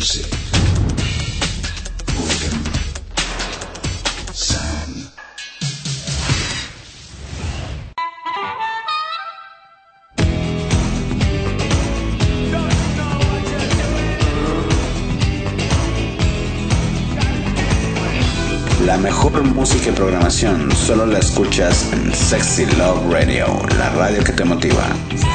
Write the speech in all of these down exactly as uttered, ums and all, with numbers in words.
music. Urban sound. La mejor música y programación solo la escuchas en Sexy Love Radio, la radio que te motiva.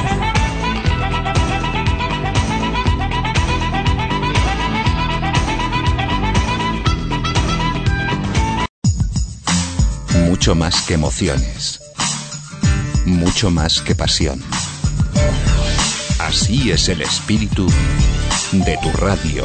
Mucho más que emociones, mucho más que pasión. Así es el espíritu de tu radio.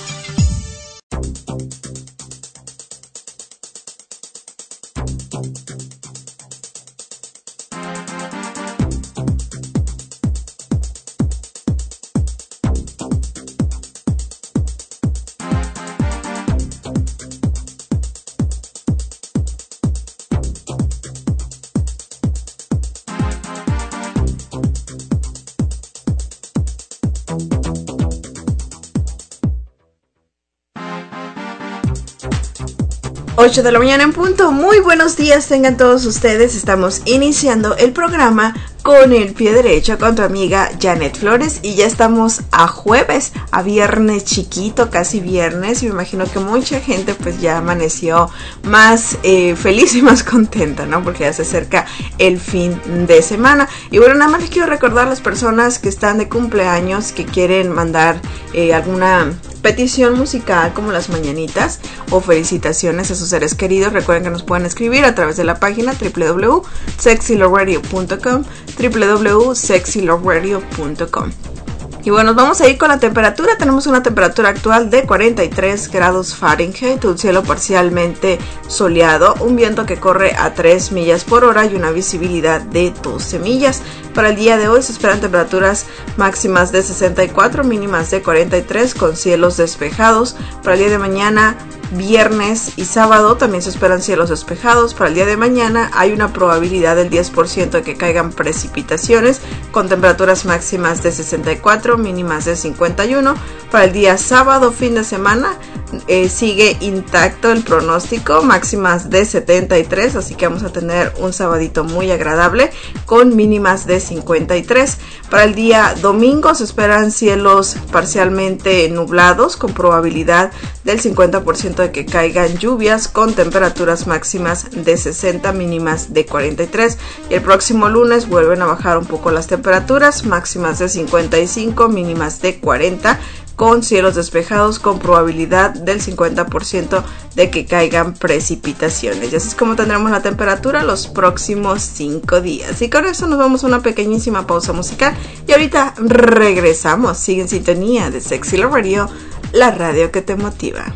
ocho de la mañana en punto. Muy buenos días tengan todos ustedes. Estamos iniciando el programa con el pie derecho con tu amiga Janet Flores y ya estamos a jueves, a viernes chiquito, casi viernes, y me imagino que mucha gente pues ya amaneció más eh, feliz y más contenta, ¿no? Porque ya se acerca el fin de semana. Y bueno, nada más les quiero recordar a las personas que están de cumpleaños, que quieren mandar eh, alguna petición musical como las mañanitas o felicitaciones a sus seres queridos. Recuerden que nos pueden escribir a través de la página doble u doble u doble u punto sexy love radio punto com, doble u doble u doble u punto sexy love radio punto com. Y bueno, nos vamos a ir con la temperatura. Tenemos una temperatura actual de cuarenta y tres grados Fahrenheit, un cielo parcialmente soleado, un viento que corre a tres millas por hora y una visibilidad de doce millas. Para el día de hoy se esperan temperaturas máximas de sesenta y cuatro, mínimas de cuarenta y tres, con cielos despejados. Para el día de mañana, viernes y sábado también se esperan cielos despejados. Para el día de mañana hay una probabilidad del diez por ciento de que caigan precipitaciones, con temperaturas máximas de sesenta y cuatro, mínimas de cincuenta y uno. Para el día sábado, fin de semana, eh, sigue intacto el pronóstico, máximas de setenta y tres, así que vamos a tener un sabadito muy agradable con mínimas de cincuenta y tres. Para el día domingo se esperan cielos parcialmente nublados, con probabilidad del cincuenta por ciento de que caigan lluvias, con temperaturas máximas de sesenta, mínimas de cuarenta y tres. Y el próximo lunes vuelven a bajar un poco las temperaturas, máximas de cincuenta y cinco, mínimas de cuarenta, con cielos despejados, con probabilidad del cincuenta por ciento de que caigan precipitaciones. Y así es como tendremos la temperatura los próximos cinco días. Y con eso nos vamos a una pequeñísima pausa musical y ahorita regresamos. Sigue en sintonía de Sexy Love Radio, la radio que te motiva.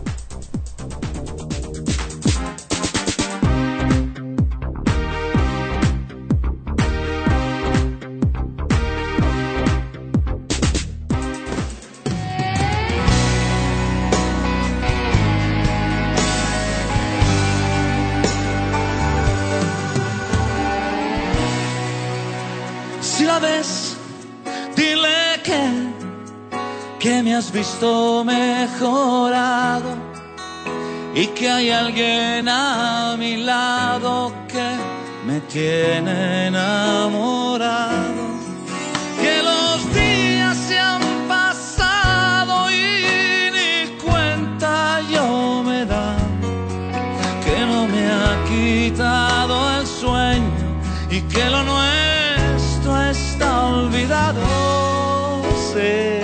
Que me has visto mejorado y que hay alguien a mi lado que me tiene enamorado. Que los días se han pasado y ni cuenta yo me da, que no me ha quitado el sueño y que lo nuestro está olvidado. Sí.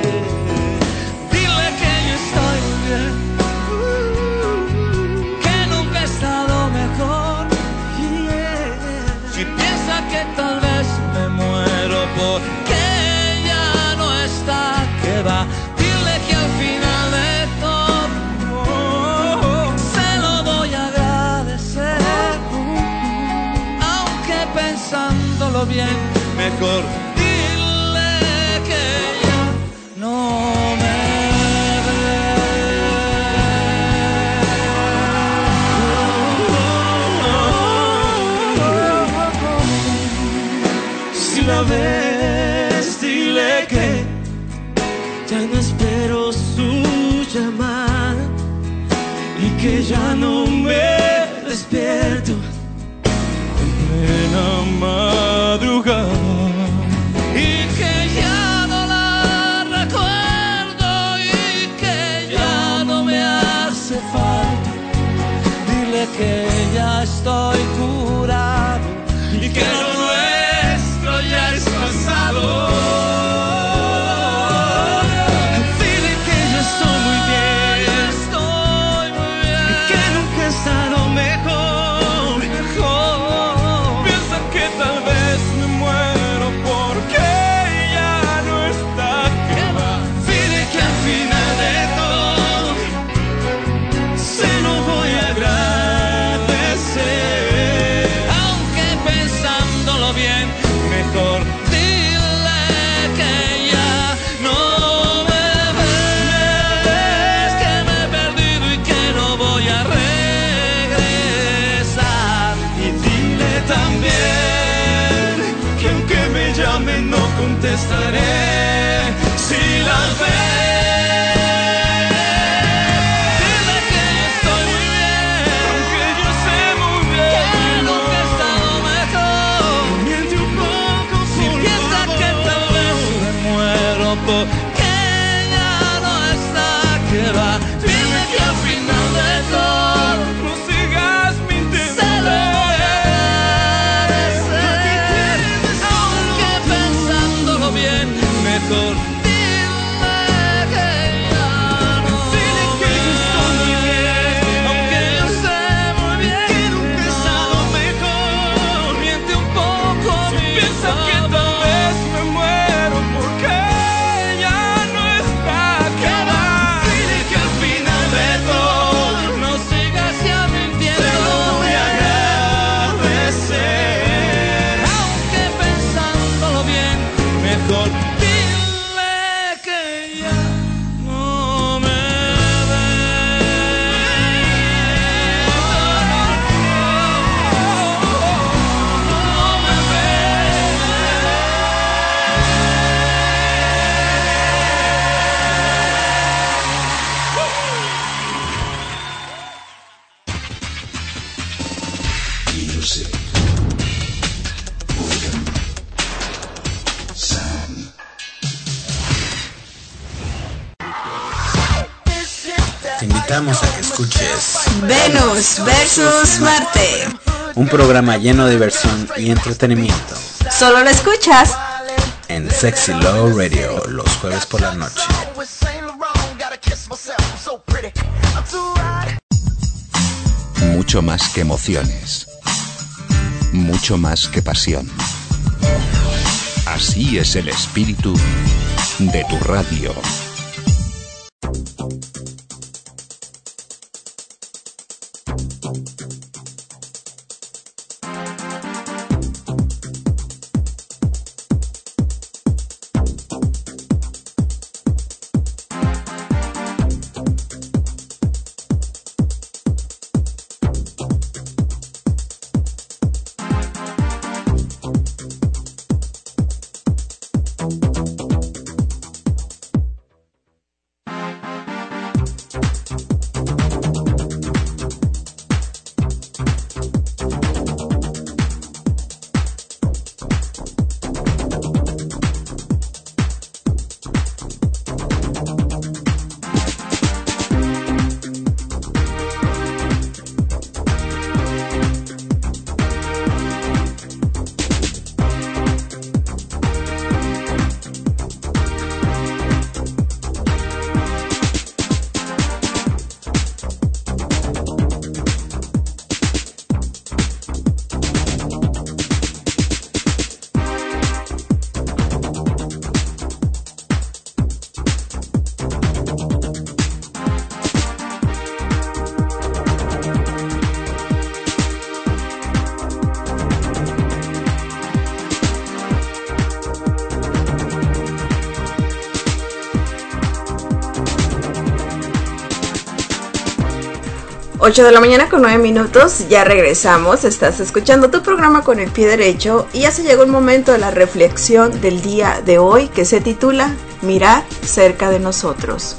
Que tal vez me muero porque ya no está, que va. Dile que al final de todo se lo voy a agradecer, aunque pensándolo bien, mejor dile que ya no me la vez, dile que ya no espero su tal vez. Dile que yo estoy muy bien, aunque yo sé muy bien que nunca he estado mejor. Miente un poco, si piensa que tal vez me muero porque ya no está, que va. Dile que al final de todo no sigas mintiendo. Se lo voy a agradecer, aunque pensándolo bien, mejor dile que ya no. Dile que yo estoy muy bien, aunque yo sé muy bien que nunca he estado mejor. Miente un poco, si piensa que tal vez me muero porque ya no está, que va. Dile que al final de todo no sigas ya mintiendo. Se lo voy a agradecer, aunque pensándolo bien, mejor dile que ya no me Music. Boredom. Sound. Te invitamos a que escuches Venus versus Marte. un programa lleno de diversión y entretenimiento Solo lo escuchas en Sexy Love Radio los jueves por la noche. Mucho más que emociones. Mucho más que pasión. Así es el espíritu de tu radio. ocho de la mañana con nueve minutos, ya regresamos, estás escuchando tu programa Con el Pie Derecho y ya se llegó el momento de la reflexión del día de hoy que se titula Mirar cerca de nosotros.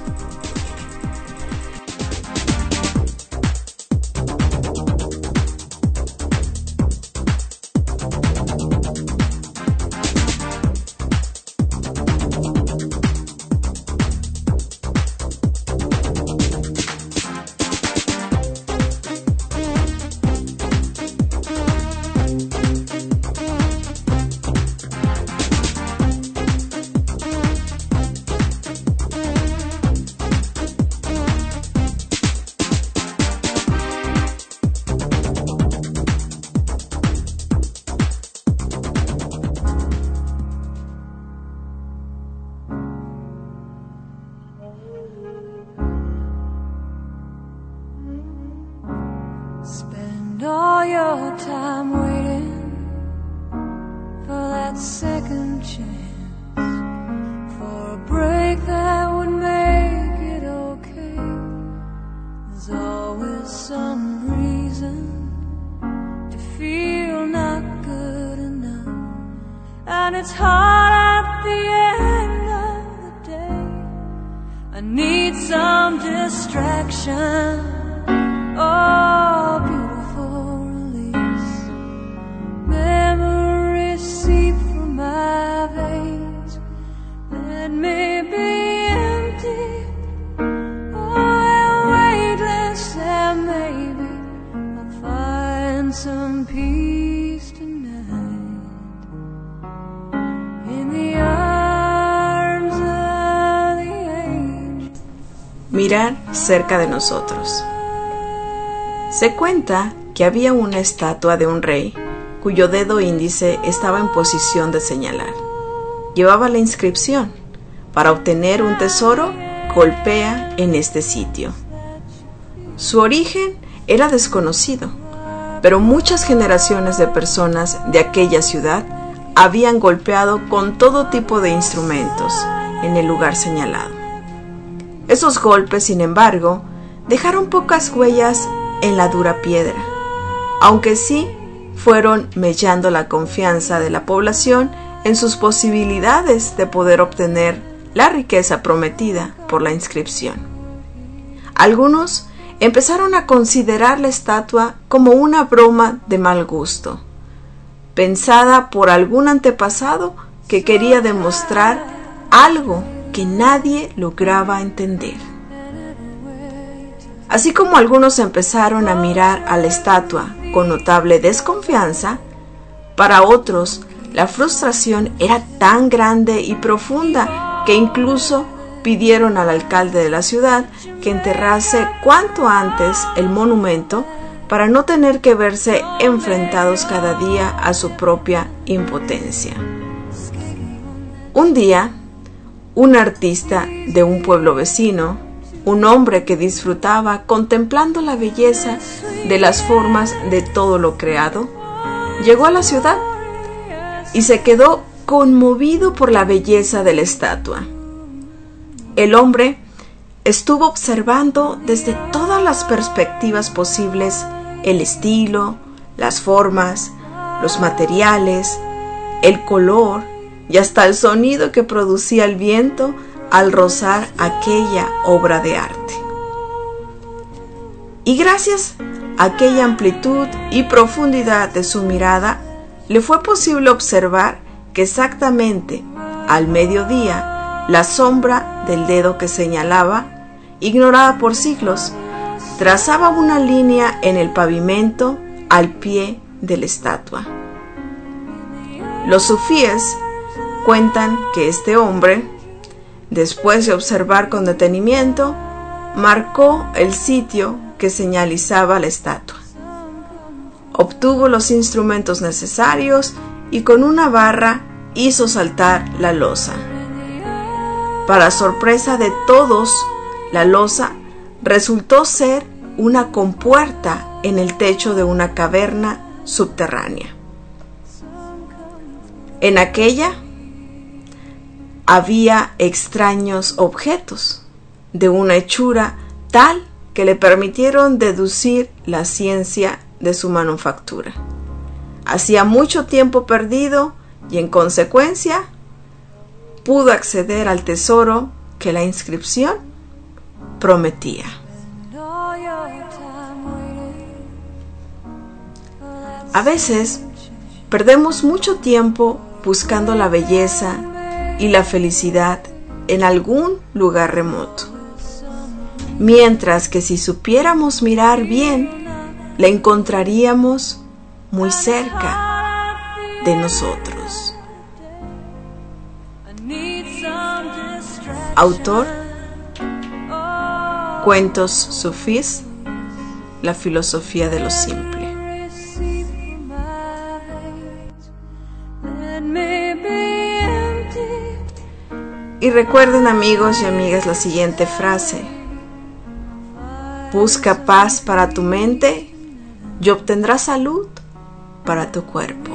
Spend all your time waiting for that second chance, for a break that would make it okay. There's always some reason to feel not good enough, and it's hard at the end of the day distraction, oh, beautiful release. Memories seep from my veins. Let me be empty, oh, weightless, and maybe I'll find some peace tonight in the arms of the angel. Mirar cerca de nosotros. Se cuenta que había una estatua de un rey cuyo dedo índice estaba en posición de señalar. Llevaba la inscripción: para obtener un tesoro, golpea en este sitio. Su origen era desconocido, pero muchas generaciones de personas de aquella ciudad habían golpeado con todo tipo de instrumentos en el lugar señalado. Esos golpes, sin embargo, dejaron pocas huellas en la dura piedra, aunque sí fueron mellando la confianza de la población en sus posibilidades de poder obtener la riqueza prometida por la inscripción. Algunos empezaron a considerar la estatua como una broma de mal gusto, pensada por algún antepasado que quería demostrar algo que nadie lograba entender. Así como algunos empezaron a mirar a la estatua con notable desconfianza, para otros la frustración era tan grande y profunda que incluso pidieron al alcalde de la ciudad que enterrase cuanto antes el monumento para no tener que verse enfrentados cada día a su propia impotencia. Un día, un artista de un pueblo vecino, un hombre que disfrutaba contemplando la belleza de las formas de todo lo creado, llegó a la ciudad y se quedó conmovido por la belleza de la estatua. El hombre estuvo observando desde todas las perspectivas posibles el estilo, las formas, los materiales, el color y hasta el sonido que producía el viento al rozar aquella obra de arte. Y gracias a aquella amplitud y profundidad de su mirada, le fue posible observar que exactamente al mediodía la sombra del dedo que señalaba, ignorada por siglos, trazaba una línea en el pavimento al pie de la estatua. Los sufíes cuentan que este hombre, después de observar con detenimiento, marcó el sitio que señalizaba la estatua. Obtuvo los instrumentos necesarios y con una barra hizo saltar la losa. Para sorpresa de todos, la losa resultó ser una compuerta en el techo de una caverna subterránea. En aquella había extraños objetos de una hechura tal que le permitieron deducir la ciencia de su manufactura. Hacía mucho tiempo perdido y en consecuencia pudo acceder al tesoro que la inscripción prometía. A veces perdemos mucho tiempo buscando la belleza y la felicidad en algún lugar remoto, mientras que si supiéramos mirar bien, la encontraríamos muy cerca de nosotros. Autor: Cuentos sufís, la filosofía de lo simple. Y recuerden, amigos y amigas, la siguiente frase: busca paz para tu mente y obtendrás salud para tu cuerpo.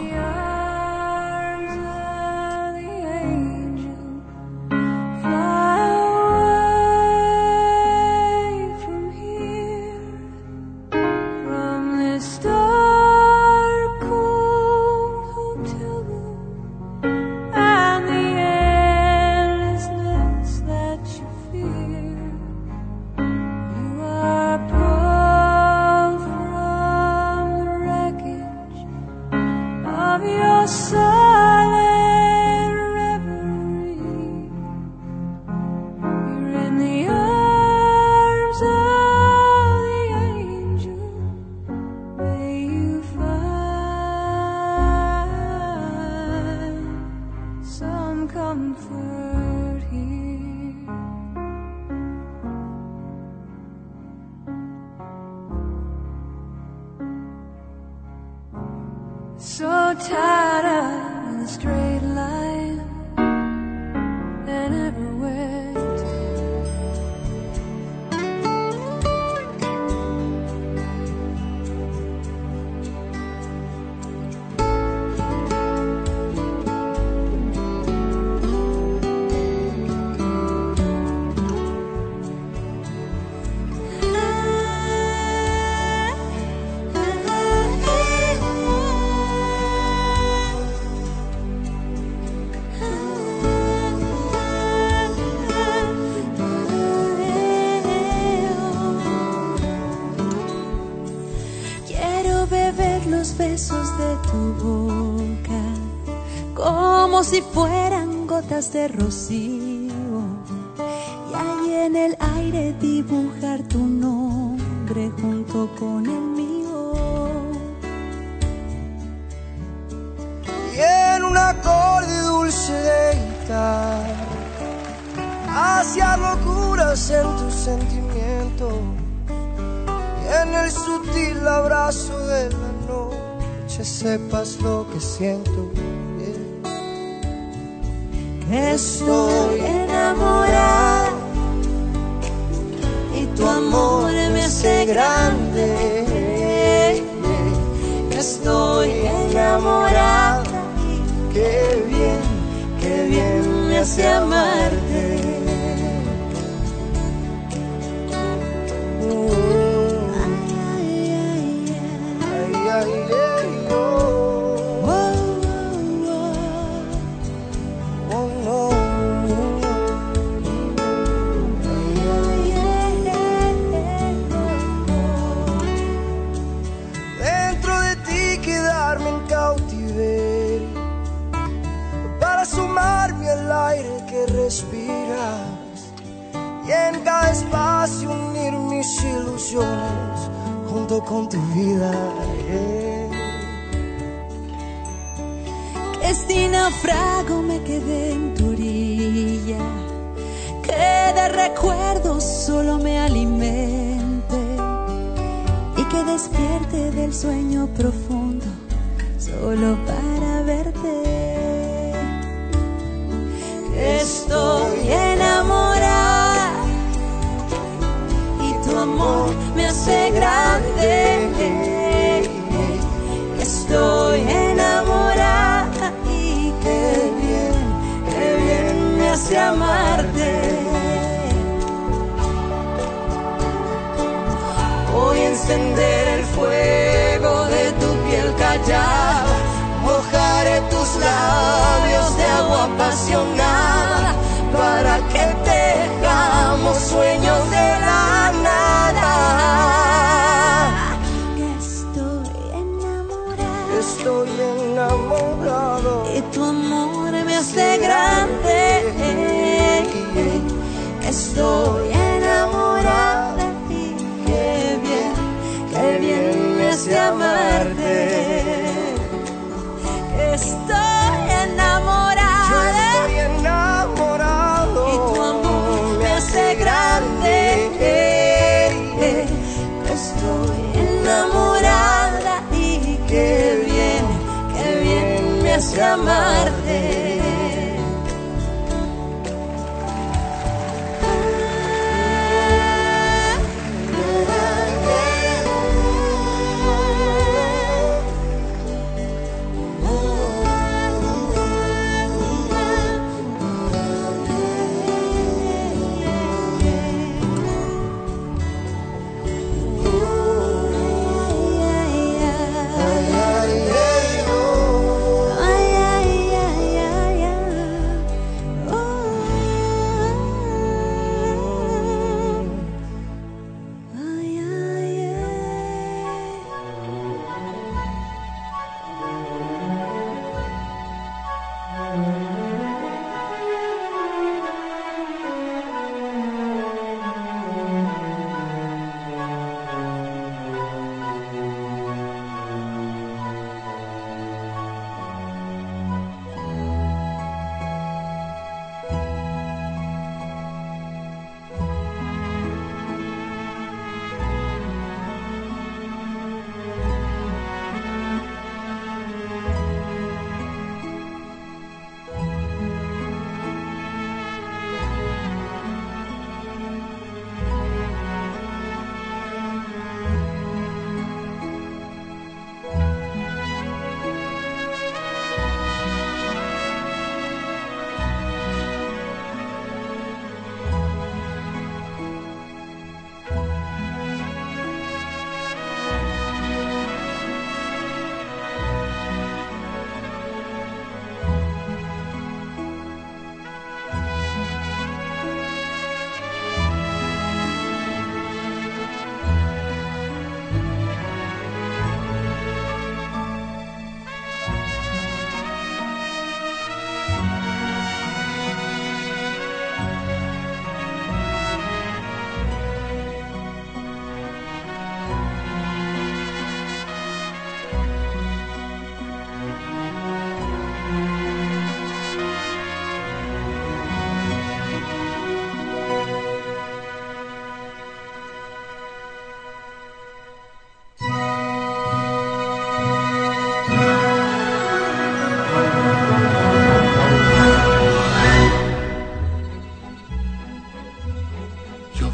tied up in a straight line and everywhere to. Besos de tu boca, como si fueran gotas de rocío, y ahí en el aire dibujar tu nombre junto con el mío. Y en un acorde dulce de guitarra, hacia locuras en tus sentimientos, y en el sutil abrazo de la noche sepas lo que siento, yeah. Que estoy enamorada y tu amor me hace grande. Que estoy enamorada y qué bien, qué bien me hace amarte. Respiras y en cada espacio unir mis ilusiones junto con tu vida, yeah. Que si naufrago me quedé en tu orilla, que de recuerdos solo me alimente y que despierte del sueño profundo solo para verte. Estoy enamorada y tu amor me hace grande. Estoy enamorada y qué bien, qué bien me hace amarte. Voy a encender el fuego de tu piel callada, mojaré tus labios de agua apasionada para que tejamos sueños de la nada. Que estoy enamorada, estoy enamorado y tu amor me hace grande. Estoy enamorada y qué bien, qué bien me hace amarte. Estoy enamorada, yo estoy enamorado y tu amor me hace grande. Estoy enamorada y qué bien, qué bien me hace amarte. ay, ay, ay, oh. Ay, ay,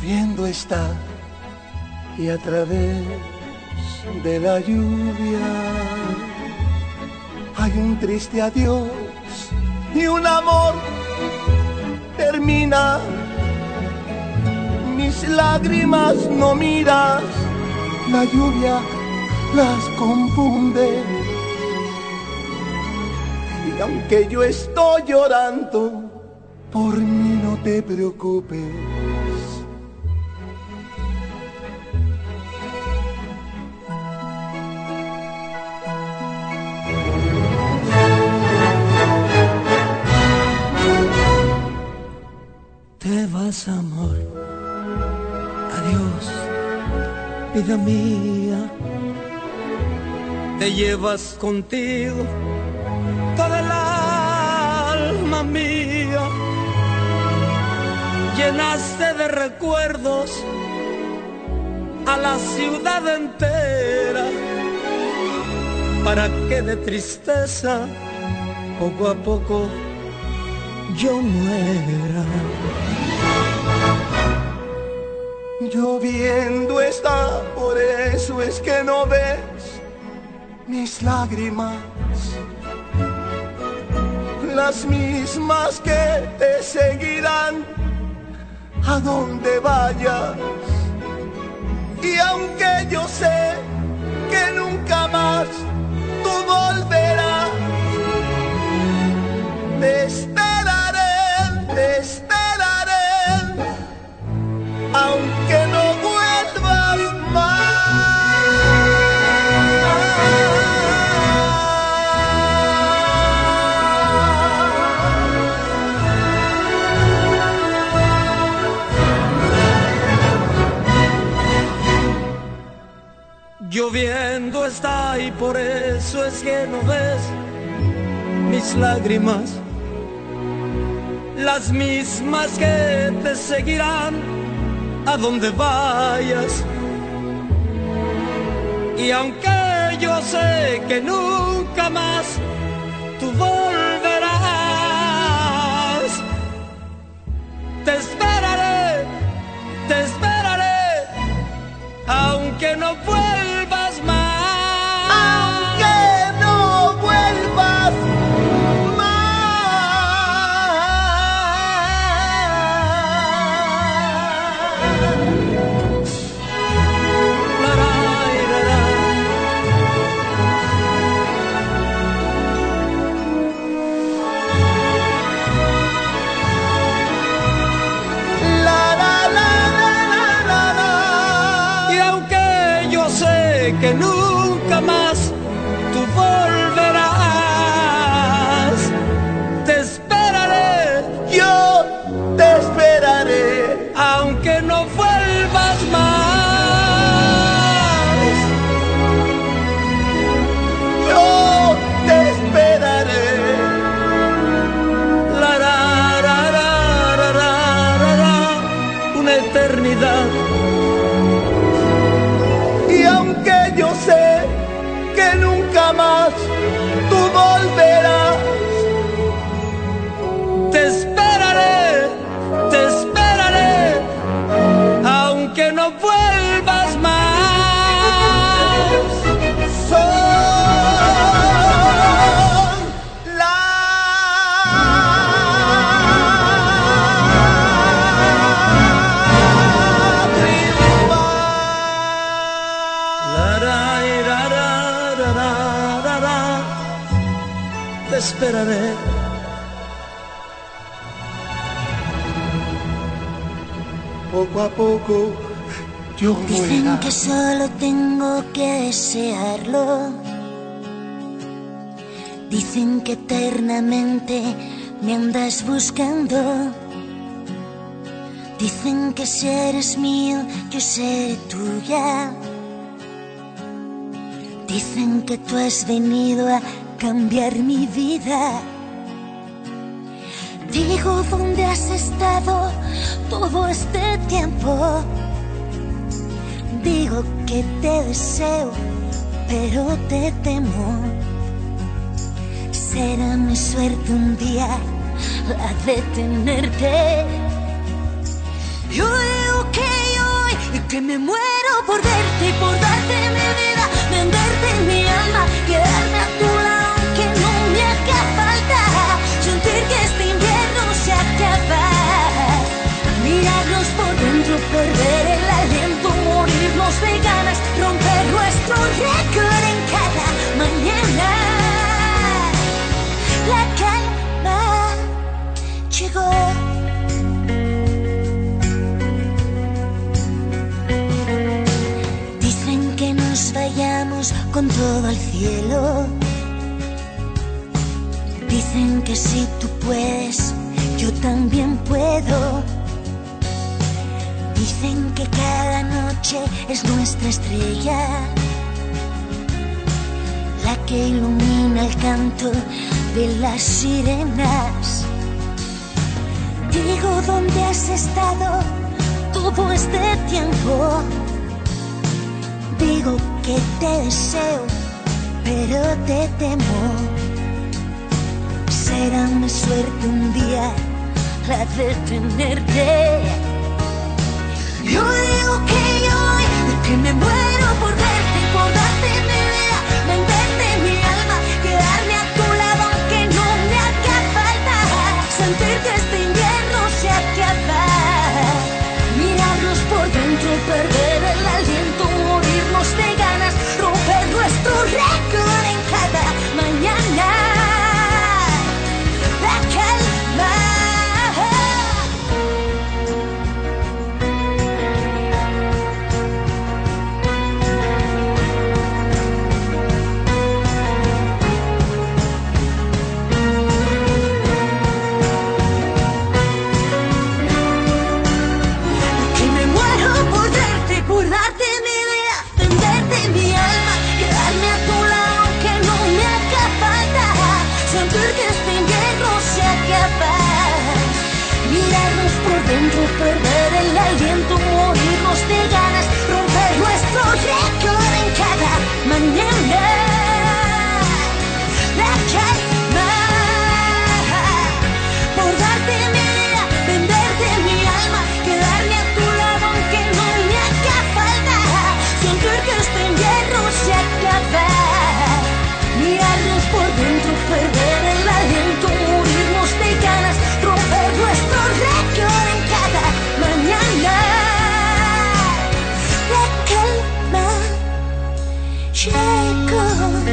lloviendo está y a través de la lluvia hay un triste adiós y un amor termina. Mis lágrimas no miras, la lluvia las confunde. Y aunque yo estoy llorando, por mí no te preocupes. Te vas, amor, adiós, vida mía. Te llevas contigo toda el alma mía. Llenaste de recuerdos a la ciudad entera, para que de tristeza poco a poco yo muera. Lloviendo está, por eso es que no ves mis lágrimas, las mismas que te seguirán a donde vayas. Y aunque yo sé que nunca más tú volverás, te esperaré, te esperaré, aunque no vuelvas más. Lloviendo está y por eso es que no ves mis lágrimas, las mismas que te seguirán a donde vayas. Y aunque yo sé que nunca más tú volverás, te esperaré, te esperaré, aunque no vuelvas más. Aunque no vuelvas que nunca más tú volverás, te esperaré, yo te esperaré, aunque no vuelvas más. Yo te esperaré, la, la, la, la, la, la, la, una eternidad. Yo sé que nunca más tú volverás. Te esperaré, te esperaré, aunque no vuelvas más. Son te esperaré. Poco a poco yo Dicen muera. que solo tengo que desearlo. Dicen que eternamente me andas buscando. Dicen que si eres mío, yo seré tuya. Dicen que tú has venido a cambiar mi vida. Digo, ¿dónde has estado todo este tiempo? Digo que te deseo, pero te temo. Será mi suerte un día la de tenerte. Yo digo que todo al cielo. Dicen que si tú puedes, yo también puedo. Dicen que cada noche es nuestra estrella, la que ilumina el canto de las sirenas. Digo, ¿dónde has estado todo este tiempo? Digo que te deseo, pero te temo. Será mi suerte un día la de tenerte. Yo digo que yo, que me muero por verte, por darte mi vida, venderte mi alma, quedarme a tu lado aunque no me haga falta, sentir que este invierno se acaba, mirarnos por dentro, perder el aliento, morirnos de ganas, romper nuestro récord en cada mañana. La calma. Perder el aliento, morirnos de ganas, romper nuestro récord en cada mañana. La calma, por darte mi vida, venderte mi alma, quedarme a tu lado aunque no me haga falta, sentir que este invierno se acaba, mirarnos por dentro, perder el aliento, morirnos de ganas, romper nuestro récord en cada mañana. La calma llegó.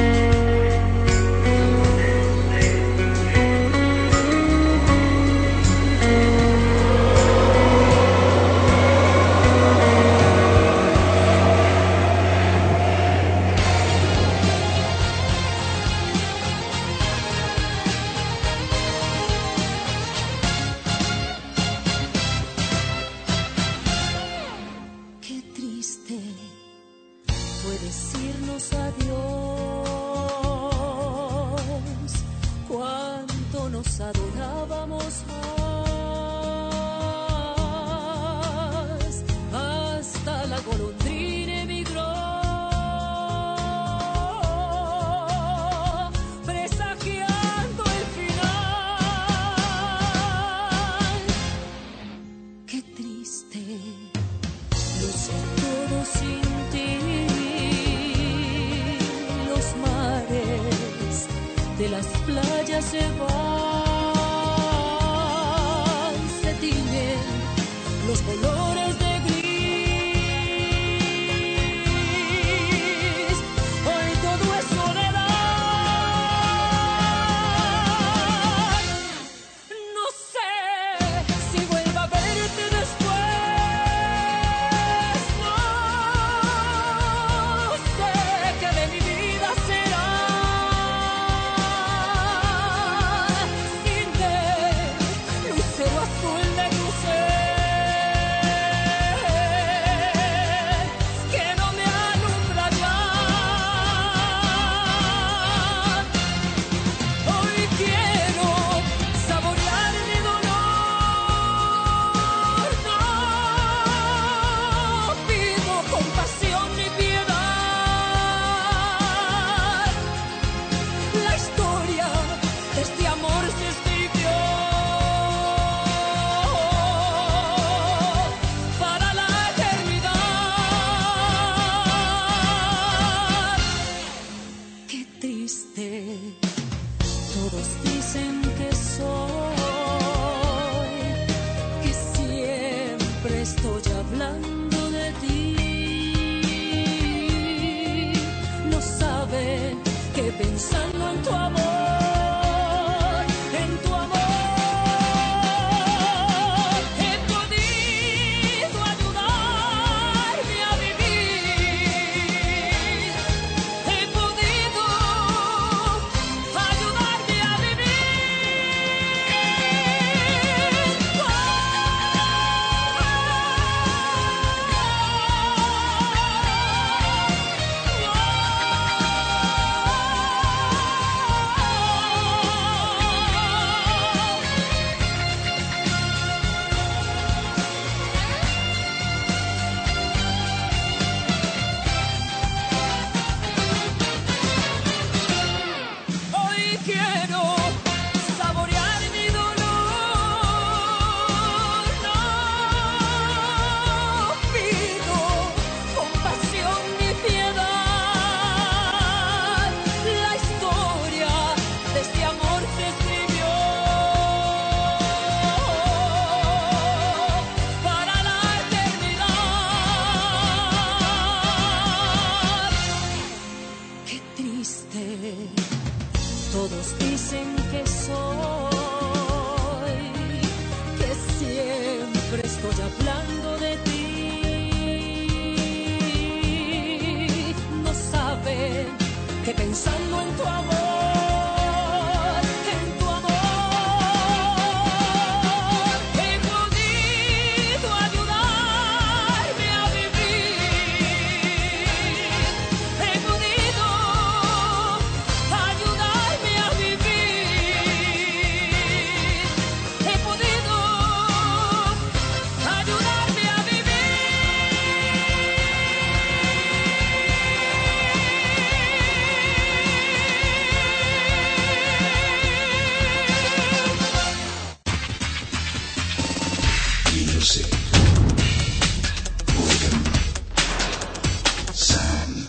Pensando en tu amor, en tu amor. que pensando en tu amor, en tu amor, he podido ayudarme a vivir, he podido ayudarme a vivir, he podido ayudarme a vivir. Music. Rhythm. Sound.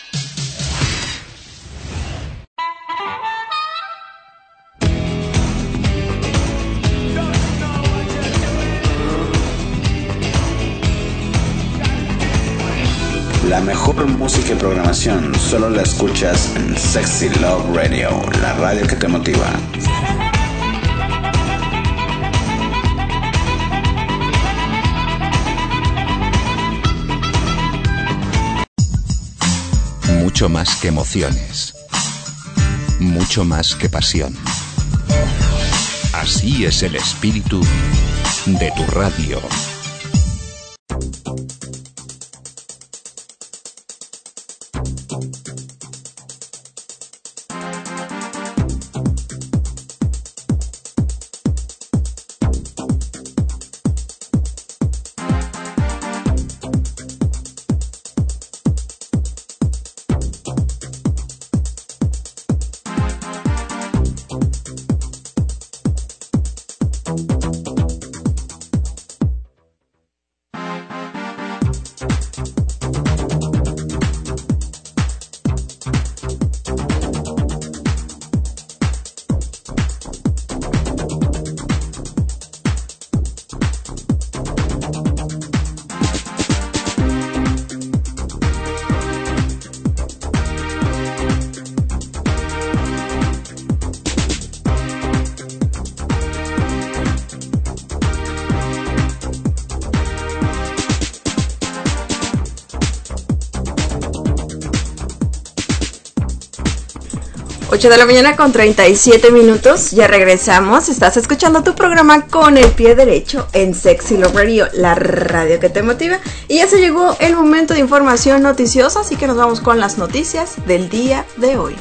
La mejor música y programación solo la escuchas en Sexy Love Radio, la radio que te motiva. Mucho más que emociones. Mucho más que pasión. Así es el espíritu de tu radio. ocho de la mañana con treinta y siete minutos, ya regresamos, estás escuchando tu programa Con el Pie Derecho en Sexy Love Radio, la radio que te motiva, y ya se llegó el momento de información noticiosa, así que nos vamos con las noticias del día de hoy.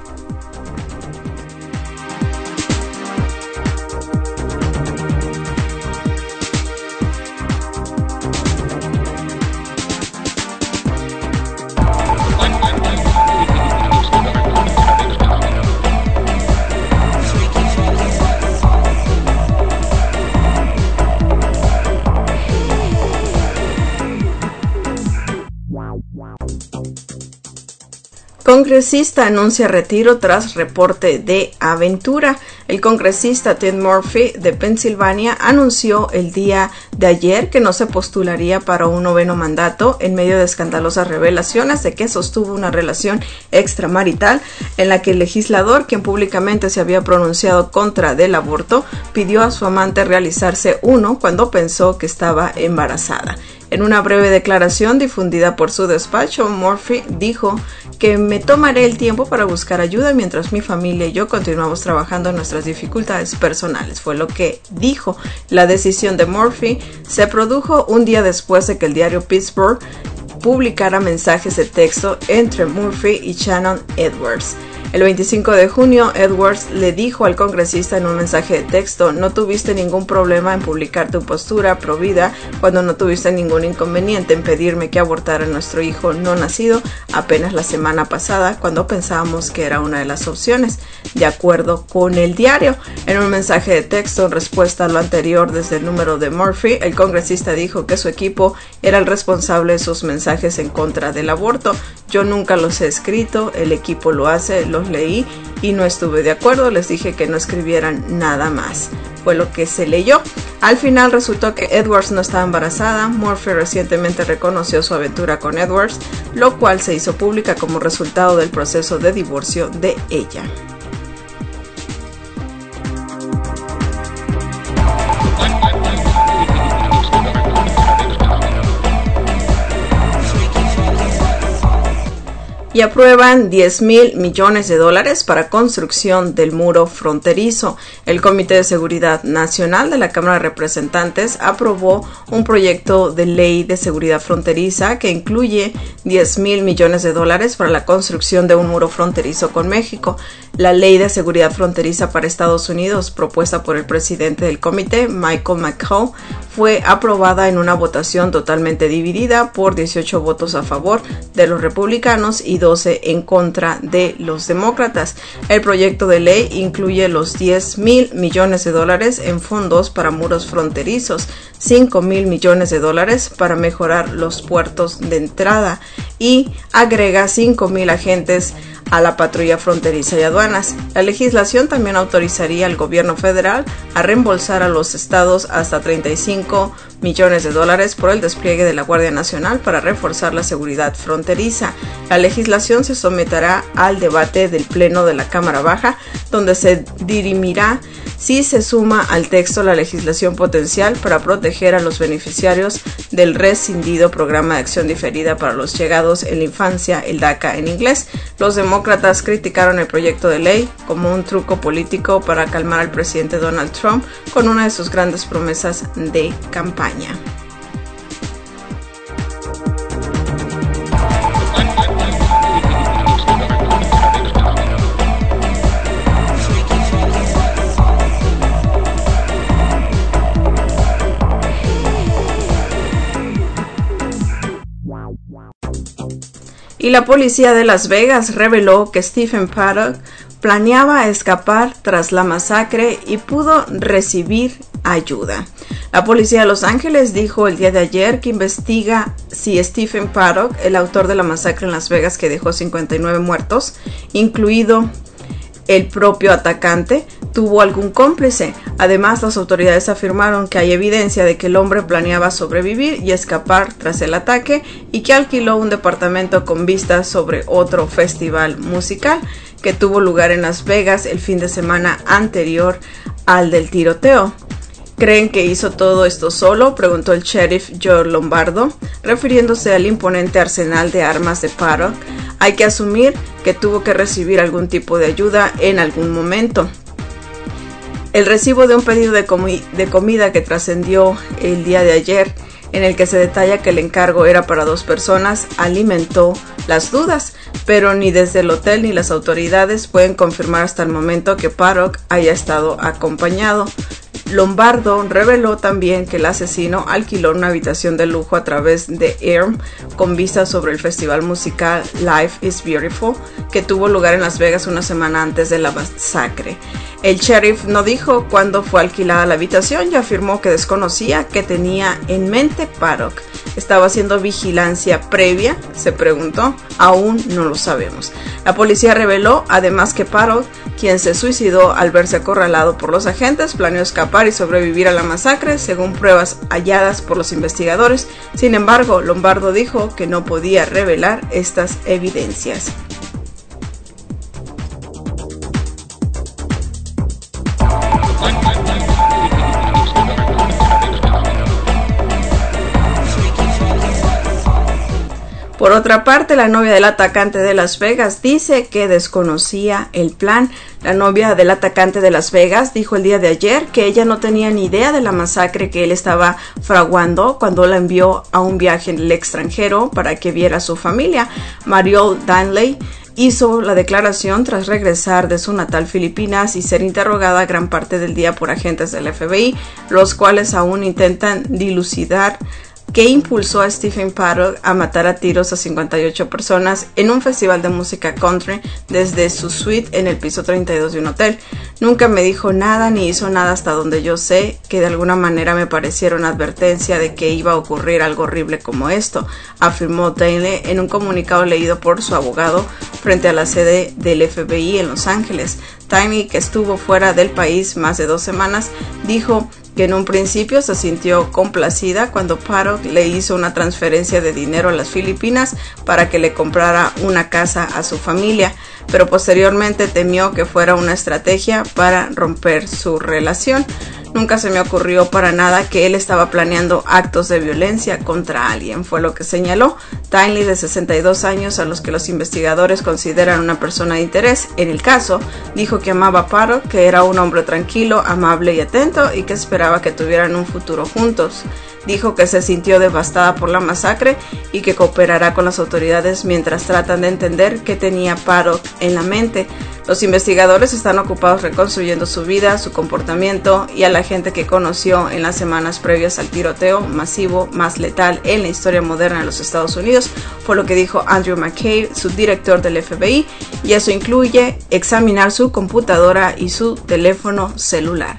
Congresista anuncia retiro tras reporte de aventura. El congresista Ted Murphy de Pensilvania anunció el día de ayer que no se postularía para un noveno mandato en medio de escandalosas revelaciones de que sostuvo una relación extramarital en la que el legislador, quien públicamente se había pronunciado contra del aborto, pidió a su amante realizarse uno cuando pensó que estaba embarazada. En una breve declaración difundida por su despacho, Murphy dijo que me tomaré el tiempo para buscar ayuda mientras mi familia y yo continuamos trabajando en nuestras dificultades personales. Fue lo que dijo. La decisión de Murphy se produjo un día después de que el diario Pittsburgh publicara mensajes de texto entre Murphy y Shannon Edwards. El veinticinco de junio, Edwards le dijo al congresista en un mensaje de texto: no tuviste ningún problema en publicar tu postura pro vida cuando no tuviste ningún inconveniente en pedirme que abortara a nuestro hijo no nacido apenas la semana pasada cuando pensábamos que era una de las opciones, de acuerdo con el diario. En un mensaje de texto en respuesta a lo anterior desde el número de Murphy, el congresista dijo que su equipo era el responsable de sus mensajes en contra del aborto. Yo nunca los he escrito, el equipo lo hace, los leí y no estuve de acuerdo, les dije que no escribieran nada más. Fue lo que se leyó. Al final resultó que Edwards no estaba embarazada. Murphy recientemente reconoció su aventura con Edwards, lo cual se hizo pública como resultado del proceso de divorcio de ella. y aprueban diez mil millones de dólares para construcción del muro fronterizo. El Comité de Seguridad Nacional de la Cámara de Representantes aprobó un proyecto de ley de seguridad fronteriza que incluye diez mil millones de dólares para la construcción de un muro fronterizo con México. La ley de seguridad fronteriza para Estados Unidos, propuesta por el presidente del comité, Michael McCaul, fue aprobada en una votación totalmente dividida por dieciocho votos a favor de los republicanos y doce en contra de los demócratas. El proyecto de ley incluye los diez mil millones de dólares en fondos para muros fronterizos, cinco mil millones de dólares para mejorar los puertos de entrada y agrega cinco mil agentes a la patrulla fronteriza y aduanas. La legislación también autorizaría al gobierno federal a reembolsar a los estados hasta treinta y cinco millones de dólares por el despliegue de la Guardia Nacional para reforzar la seguridad fronteriza. La legislación se someterá al debate del Pleno de la Cámara Baja, donde se dirimirá si se suma al texto la legislación potencial para proteger a los beneficiarios del rescindido Programa de Acción Diferida para los Llegados en la Infancia, el DACA en inglés. Los demócratas criticaron el proyecto de ley como un truco político para calmar al presidente Donald Trump con una de sus grandes promesas de campaña. Y la policía de Las Vegas reveló que Stephen Paddock planeaba escapar tras la masacre y pudo recibir ayuda. La policía de Los Ángeles dijo el día de ayer que investiga si Stephen Paddock, el autor de la masacre en Las Vegas que dejó cincuenta y nueve muertos, incluido el propio atacante, tuvo algún cómplice. Además, las autoridades afirmaron que hay evidencia de que el hombre planeaba sobrevivir y escapar tras el ataque y que alquiló un departamento con vistas sobre otro festival musical que tuvo lugar en Las Vegas el fin de semana anterior al del tiroteo. ¿Creen que hizo todo esto solo?, preguntó el sheriff Joe Lombardo, refiriéndose al imponente arsenal de armas de Paddock. Hay que asumir que tuvo que recibir algún tipo de ayuda en algún momento. El recibo de un pedido de, comi- de comida que trascendió el día de ayer, en el que se detalla que el encargo era para dos personas, alimentó las dudas, pero ni desde el hotel ni las autoridades pueden confirmar hasta el momento que Paddock haya estado acompañado. Lombardo reveló también que el asesino alquiló una habitación de lujo a través de E R M con vistas sobre el festival musical Life is Beautiful que tuvo lugar en Las Vegas una semana antes de la masacre. El sheriff no dijo cuándo fue alquilada la habitación y afirmó que desconocía qué tenía en mente Paddock. ¿Estaba haciendo vigilancia previa?, se preguntó. Aún no lo sabemos. La policía reveló además que Paddock, quien se suicidó al verse acorralado por los agentes, planeó escapar y sobrevivir a la masacre, según pruebas halladas por los investigadores. Sin embargo, Lombardo dijo que no podía revelar estas evidencias. Por otra parte, la novia del atacante de Las Vegas dice que desconocía el plan. La novia del atacante de Las Vegas dijo el día de ayer que ella no tenía ni idea de la masacre que él estaba fraguando cuando la envió a un viaje en el extranjero para que viera a su familia. Mariol Danley hizo la declaración tras regresar de su natal Filipinas y ser interrogada gran parte del día por agentes del F B I, los cuales aún intentan dilucidar qué impulsó a Stephen Paddock a matar a tiros a cincuenta y ocho personas en un festival de música country desde su suite en el piso treinta y dos de un hotel. Nunca me dijo nada ni hizo nada hasta donde yo sé, que de alguna manera me pareciera una advertencia de que iba a ocurrir algo horrible como esto, afirmó Daly en un comunicado leído por su abogado frente a la sede del F B I en Los Ángeles. Tiny, que estuvo fuera del país más de dos semanas, dijo que en un principio se sintió complacida cuando Paddock le hizo una transferencia de dinero a las Filipinas para que le comprara una casa a su familia, pero posteriormente temió que fuera una estrategia para romper su relación. Nunca se me ocurrió para nada que él estaba planeando actos de violencia contra alguien, fue lo que señaló Tinley, de sesenta y dos años, a los que los investigadores consideran una persona de interés. En el caso, dijo que amaba a Paddock, que era un hombre tranquilo, amable y atento, y que esperaba que tuvieran un futuro juntos. Dijo que se sintió devastada por la masacre y que cooperará con las autoridades mientras tratan de entender qué tenía Paddock en la mente. Los investigadores están ocupados reconstruyendo su vida, su comportamiento y a la gente que conoció en las semanas previas al tiroteo masivo más letal en la historia moderna de los Estados Unidos, fue lo que dijo Andrew McCabe, subdirector del F B I, y eso incluye examinar su computadora y su teléfono celular.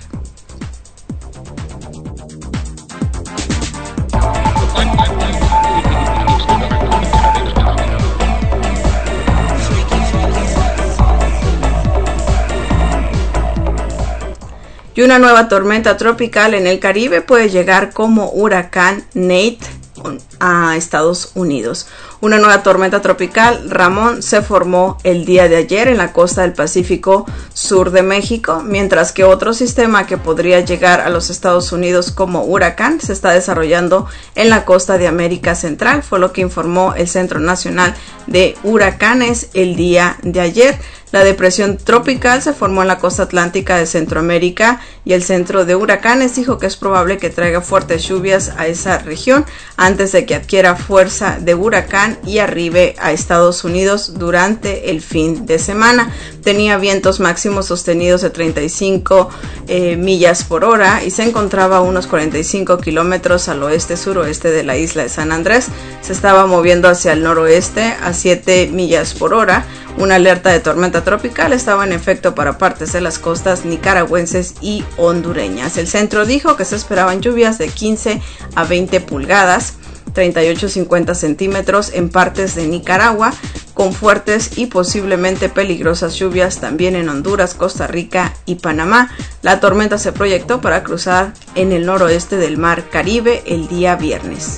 Y una nueva tormenta tropical en el Caribe puede llegar como huracán Nate a Estados Unidos. Una nueva tormenta tropical, Ramón, se formó el día de ayer en la costa del Pacífico Sur de México, mientras que otro sistema que podría llegar a los Estados Unidos como huracán se está desarrollando en la costa de América Central, fue lo que informó el Centro Nacional de Huracanes el día de ayer. La depresión tropical se formó en la costa atlántica de Centroamérica y el Centro de Huracanes dijo que es probable que traiga fuertes lluvias a esa región antes de que adquiera fuerza de huracán y arribe a Estados Unidos durante el fin de semana. Tenía vientos máximos sostenidos de treinta y cinco eh, millas por hora y se encontraba a unos cuarenta y cinco kilómetros al oeste-suroeste de la isla de San Andrés. Se estaba moviendo hacia el noroeste a siete millas por hora. Una alerta de tormenta tropical estaba en efecto para partes de las costas nicaragüenses y hondureñas. El centro dijo que se esperaban lluvias de quince a veinte pulgadas, treinta y ocho a cincuenta centímetros en partes de Nicaragua, con fuertes y posiblemente peligrosas lluvias también en Honduras, Costa Rica y Panamá. La tormenta se proyectó para cruzar en el noroeste del Mar Caribe el día viernes.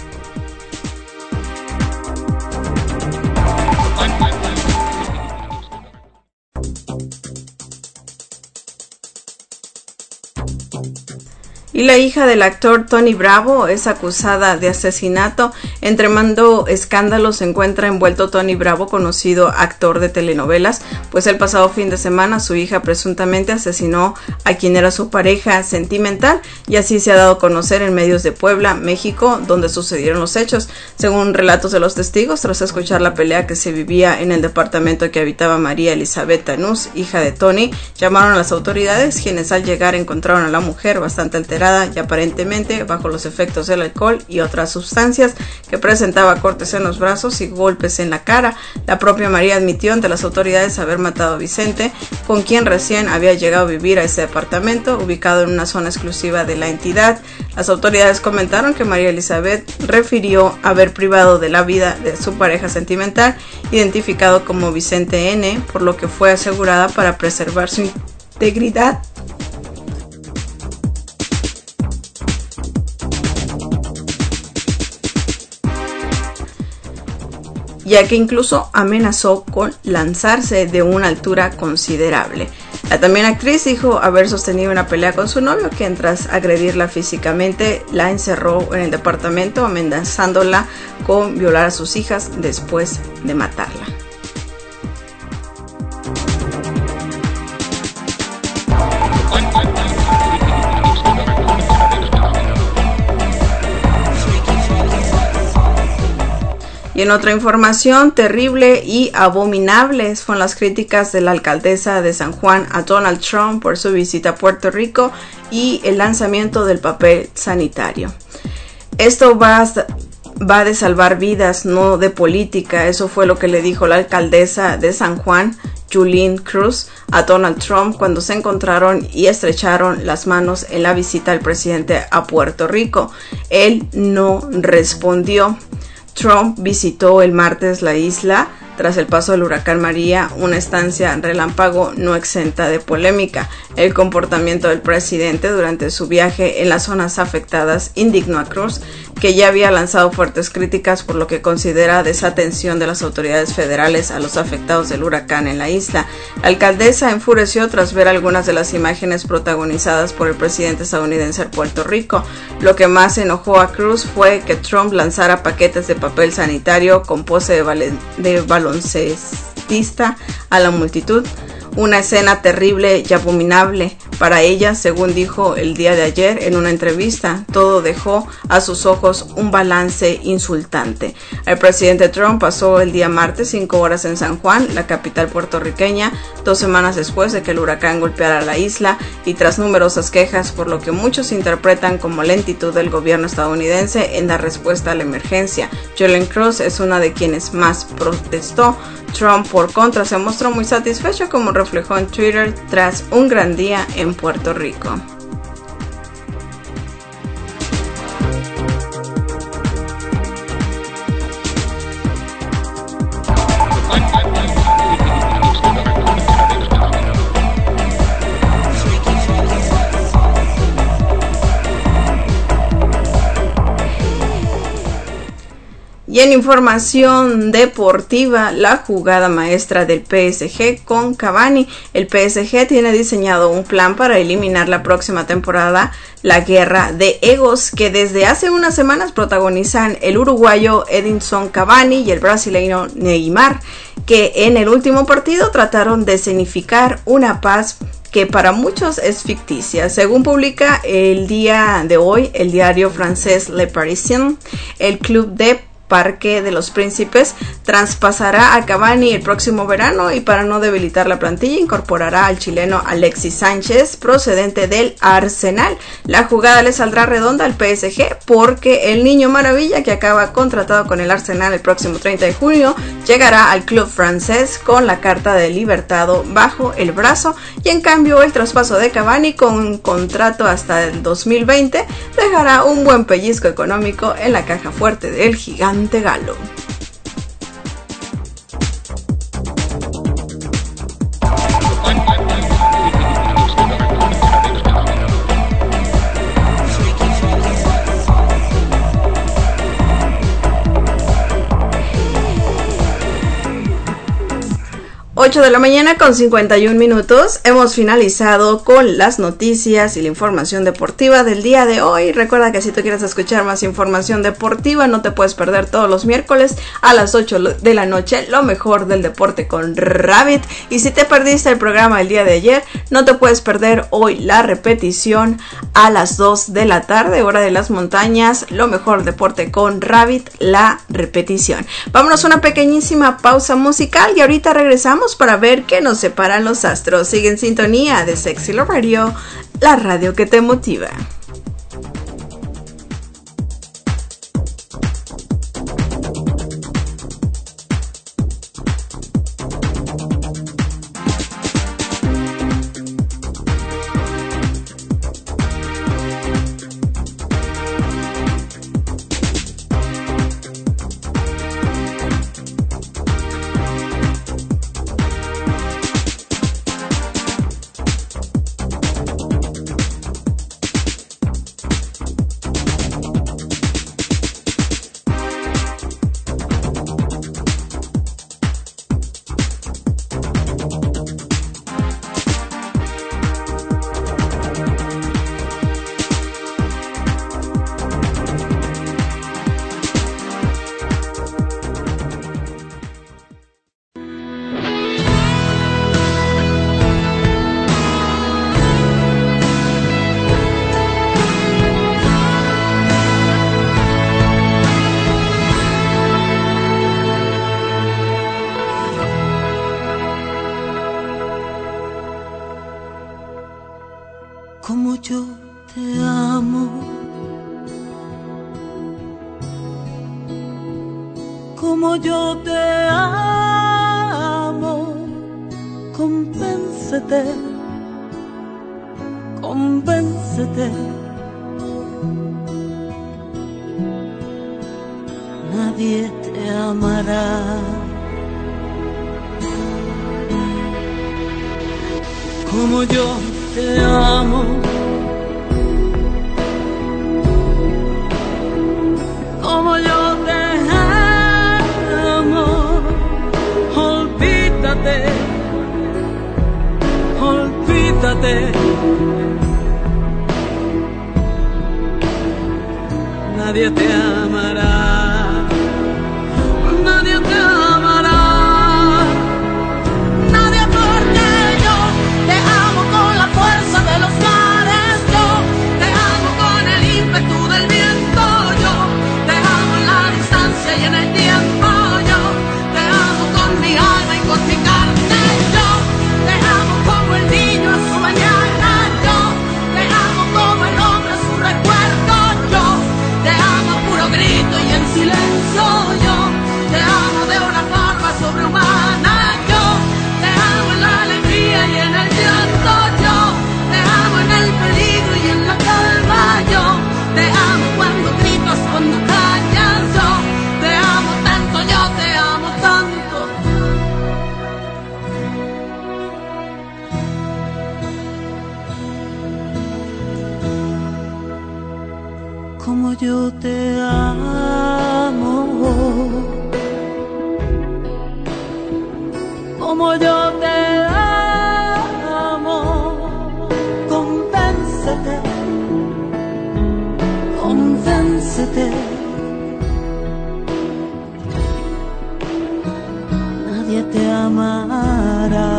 Y la hija del actor Tony Bravo es acusada de asesinato. Entre mando escándalos se encuentra envuelto Tony Bravo, conocido actor de telenovelas, pues el pasado fin de semana su hija presuntamente asesinó a quien era su pareja sentimental, y así se ha dado a conocer en medios de Puebla, México, donde sucedieron los hechos. Según relatos de los testigos, tras escuchar la pelea que se vivía en el departamento que habitaba María Elizabeth Tanús, hija de Tony, llamaron a las autoridades, quienes al llegar encontraron a la mujer bastante alterada y aparentemente bajo los efectos del alcohol y otras sustancias, que presentaba cortes en los brazos y golpes en la cara. La propia María admitió ante las autoridades haber matado a Vicente, con quien recién había llegado a vivir a ese departamento ubicado en una zona exclusiva de la entidad. Las autoridades comentaron que María Elizabeth refirió haber privado de la vida de su pareja sentimental, identificado como Vicente N., por lo que fue asegurada para preservar su integridad. Ya que incluso amenazó con lanzarse de una altura considerable. La también actriz dijo haber sostenido una pelea con su novio, quien tras agredirla físicamente la encerró en el departamento, amenazándola con violar a sus hijas después de matarla. Y en otra información, terrible y abominables fueron las críticas de la alcaldesa de San Juan a Donald Trump por su visita a Puerto Rico y el lanzamiento del papel sanitario. Esto va a, va de salvar vidas, no de política. Eso fue lo que le dijo la alcaldesa de San Juan, Julian Cruz, a Donald Trump cuando se encontraron y estrecharon las manos en la visita del presidente a Puerto Rico. Él no respondió. Trump visitó el martes la isla tras el paso del huracán María, una estancia relámpago no exenta de polémica. El comportamiento del presidente durante su viaje en las zonas afectadas indignó a Cruz, que ya había lanzado fuertes críticas por lo que considera desatención de las autoridades federales a los afectados del huracán en la isla. La alcaldesa enfureció tras ver algunas de las imágenes protagonizadas por el presidente estadounidense en Puerto Rico. Lo que más enojó a Cruz fue que Trump lanzara paquetes de papel sanitario con pose de, valen- de baloncestista a la multitud. Una escena terrible y abominable para ella, según dijo el día de ayer en una entrevista. Todo dejó a sus ojos un balance insultante. El presidente Trump pasó el día martes cinco horas en San Juan, la capital puertorriqueña, dos semanas después de que el huracán golpeara la isla y tras numerosas quejas por lo que muchos interpretan como lentitud del gobierno estadounidense en la respuesta a la emergencia. Julian Cruz es una de quienes más protestó. Trump, por contra, se mostró muy satisfecho, como reflejó en Twitter, tras un gran día en Puerto Rico. Y en información deportiva, la jugada maestra del P S G con Cavani. El P S G tiene diseñado un plan para eliminar la próxima temporada la guerra de egos que desde hace unas semanas protagonizan el uruguayo Edinson Cavani y el brasileño Neymar, que en el último partido trataron de escenificar una paz que para muchos es ficticia. Según publica el día de hoy el diario francés Le Parisien, el club de Parque de los Príncipes traspasará a Cavani el próximo verano y para no debilitar la plantilla incorporará al chileno Alexis Sánchez procedente del Arsenal. La jugada le saldrá redonda al P S G porque el niño maravilla, que acaba contratado con el Arsenal el próximo treinta de junio, llegará al club francés con la carta de libertado bajo el brazo, y en cambio el traspaso de Cavani con un contrato hasta el dos mil veinte dejará un buen pellizco económico en la caja fuerte del gigante galo. ocho de la mañana con cincuenta y un minutos. Hemos finalizado con las noticias y la información deportiva del día de hoy. Recuerda que si tú quieres escuchar más información deportiva, no te puedes perder todos los miércoles a las ocho de la noche lo mejor del deporte con Rabbit. Y si te perdiste el programa del día de ayer, no te puedes perder hoy la repetición a las dos de la tarde, hora de las montañas, lo mejor deporte con Rabbit, la repetición. Vámonos a una pequeñísima pausa musical y ahorita regresamos para ver qué nos separan los astros. Sigue en sintonía de Sexy Love Radio, la radio que te motiva. Como yo te amo, como yo te amo, convéncete, convéncete, nadie te amará. Como yo te amo, olvídate, olvídate. Nadie te amará, nadie te amará, nadie, porque yo te amo con la fuerza de los mares, yo te amo con el ímpetu del viento, yo te amo en la distancia y en el tiempo, yo te amo con mi alma y con mi carne, yo te amo como el niño a su mañana, yo te amo como el hombre a su recuerdo, yo te amo a puro grito y en silencio, yo te amo de una forma sobrehumana, yo te amo en la alegría y en el llanto, yo te amo en el peligro y en la calma, yo te amo cuando gritas, cuando callas, yo te amo tanto, yo te amo tanto. Como yo te amo, como yo te amo, convéncete, convéncete. Nadie te amará.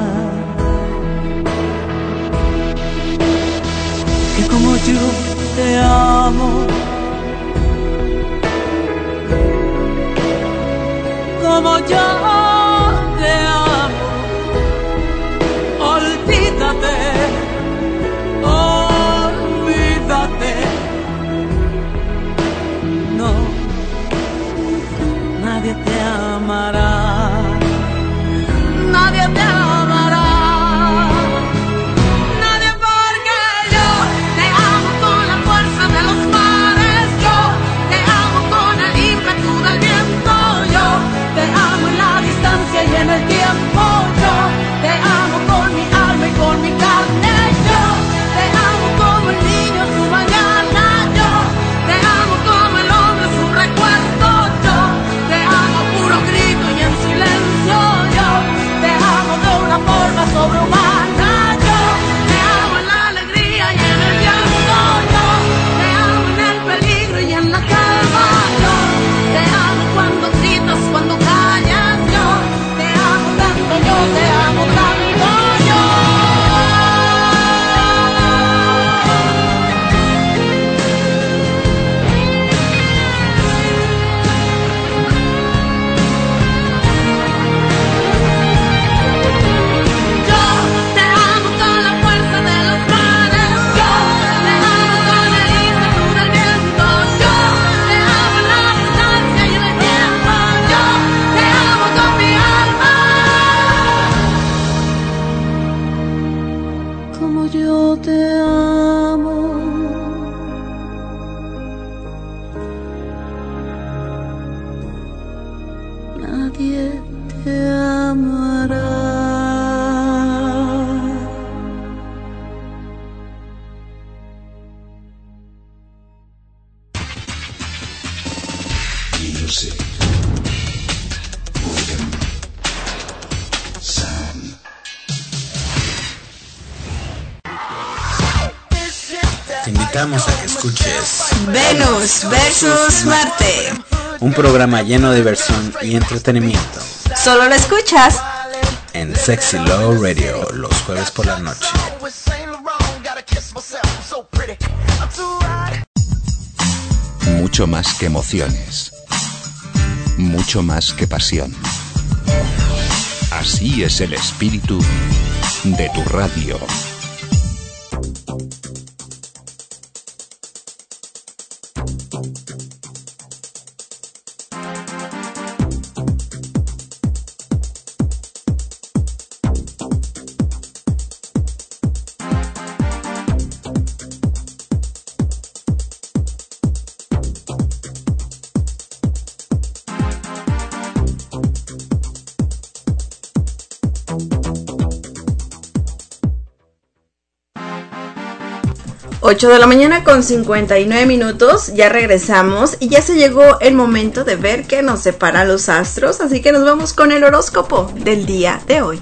Que como yo te amo, como yo te amo, olvídate, olvídate, no, nadie te amará, nadie te amará. Y en el tiempo yo te amo con mi alma y con mi carne, yo te amo como el niño su mañana, yo te amo como el hombre su recuerdo, yo te amo puro grito y en silencio, yo te amo de una forma sobrehumana, yo te amo en la alegría y en el llanto, yo te amo en el peligro y en la calma, yo te amo cuando gritas, cuando callas, yo yo te amo tanto, yo. Yo te amo con la fuerza de los mares, yo te amo con el ímpetu del viento, yo te amo en la distancia y en el tiempo, yo te amo con mi alma. Como yo te amo, nadie te amará. Music. Rhythm. Sound. Te invitamos a que escuches Venus versus Marte. un programa lleno de diversión y entretenimiento Solo lo escuchas en Sexy Love Radio los jueves por la noche. Mucho más que emociones. Mucho más que pasión. Así es el espíritu de tu radio. ocho de la mañana con cincuenta y nueve minutos, ya regresamos y ya se llegó el momento de ver qué nos separan los astros, así que nos vamos con el horóscopo del día de hoy.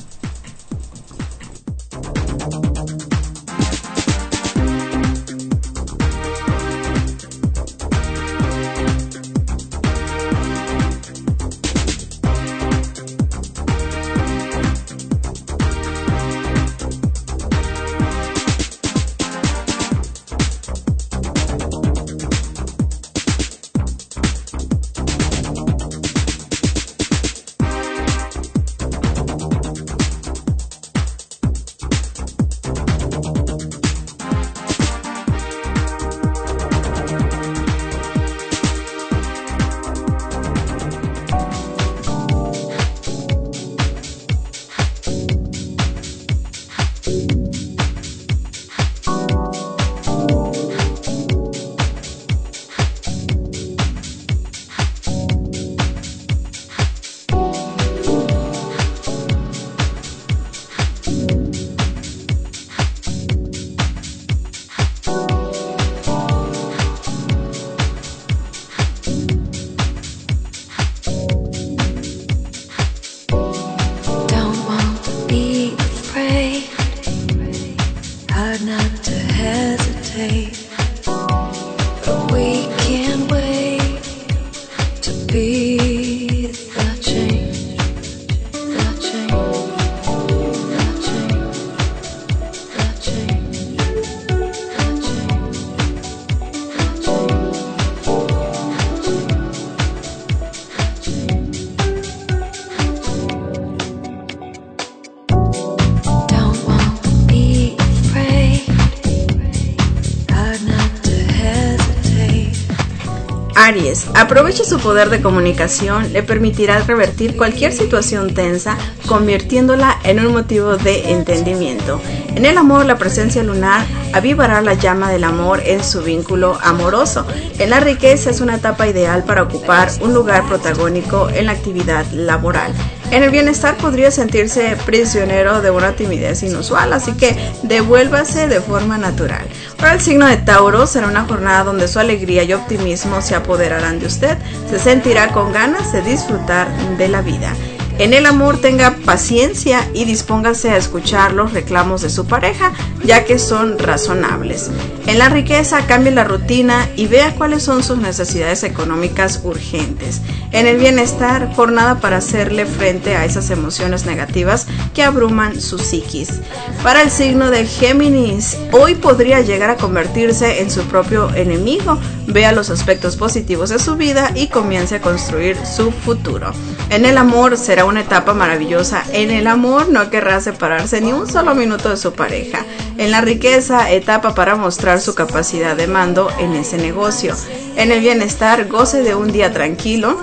Aries, aproveche su poder de comunicación, le permitirá revertir cualquier situación tensa, convirtiéndola en un motivo de entendimiento. En el amor, la presencia lunar avivará la llama del amor en su vínculo amoroso. En la riqueza, es una etapa ideal para ocupar un lugar protagónico en la actividad laboral. En el bienestar, podría sentirse prisionero de una timidez inusual, así que devuélvase de forma natural. Para el signo de Tauro, será una jornada donde su alegría y optimismo se apoderarán de usted. Se sentirá con ganas de disfrutar de la vida. En el amor, tenga paciencia y dispóngase a escuchar los reclamos de su pareja, ya que son razonables. En la riqueza, cambie la rutina y vea cuáles son sus necesidades económicas urgentes. En el bienestar, jornada para hacerle frente a esas emociones negativas que abruman su psiquis. Para el signo de Géminis, hoy podría llegar a convertirse en su propio enemigo. Vea los aspectos positivos de su vida y comience a construir su futuro. En el amor, será una etapa maravillosa. En el amor, no querrá separarse ni un solo minuto de su pareja. En la riqueza, etapa para mostrar su capacidad de mando en ese negocio. En el bienestar, goce de un día tranquilo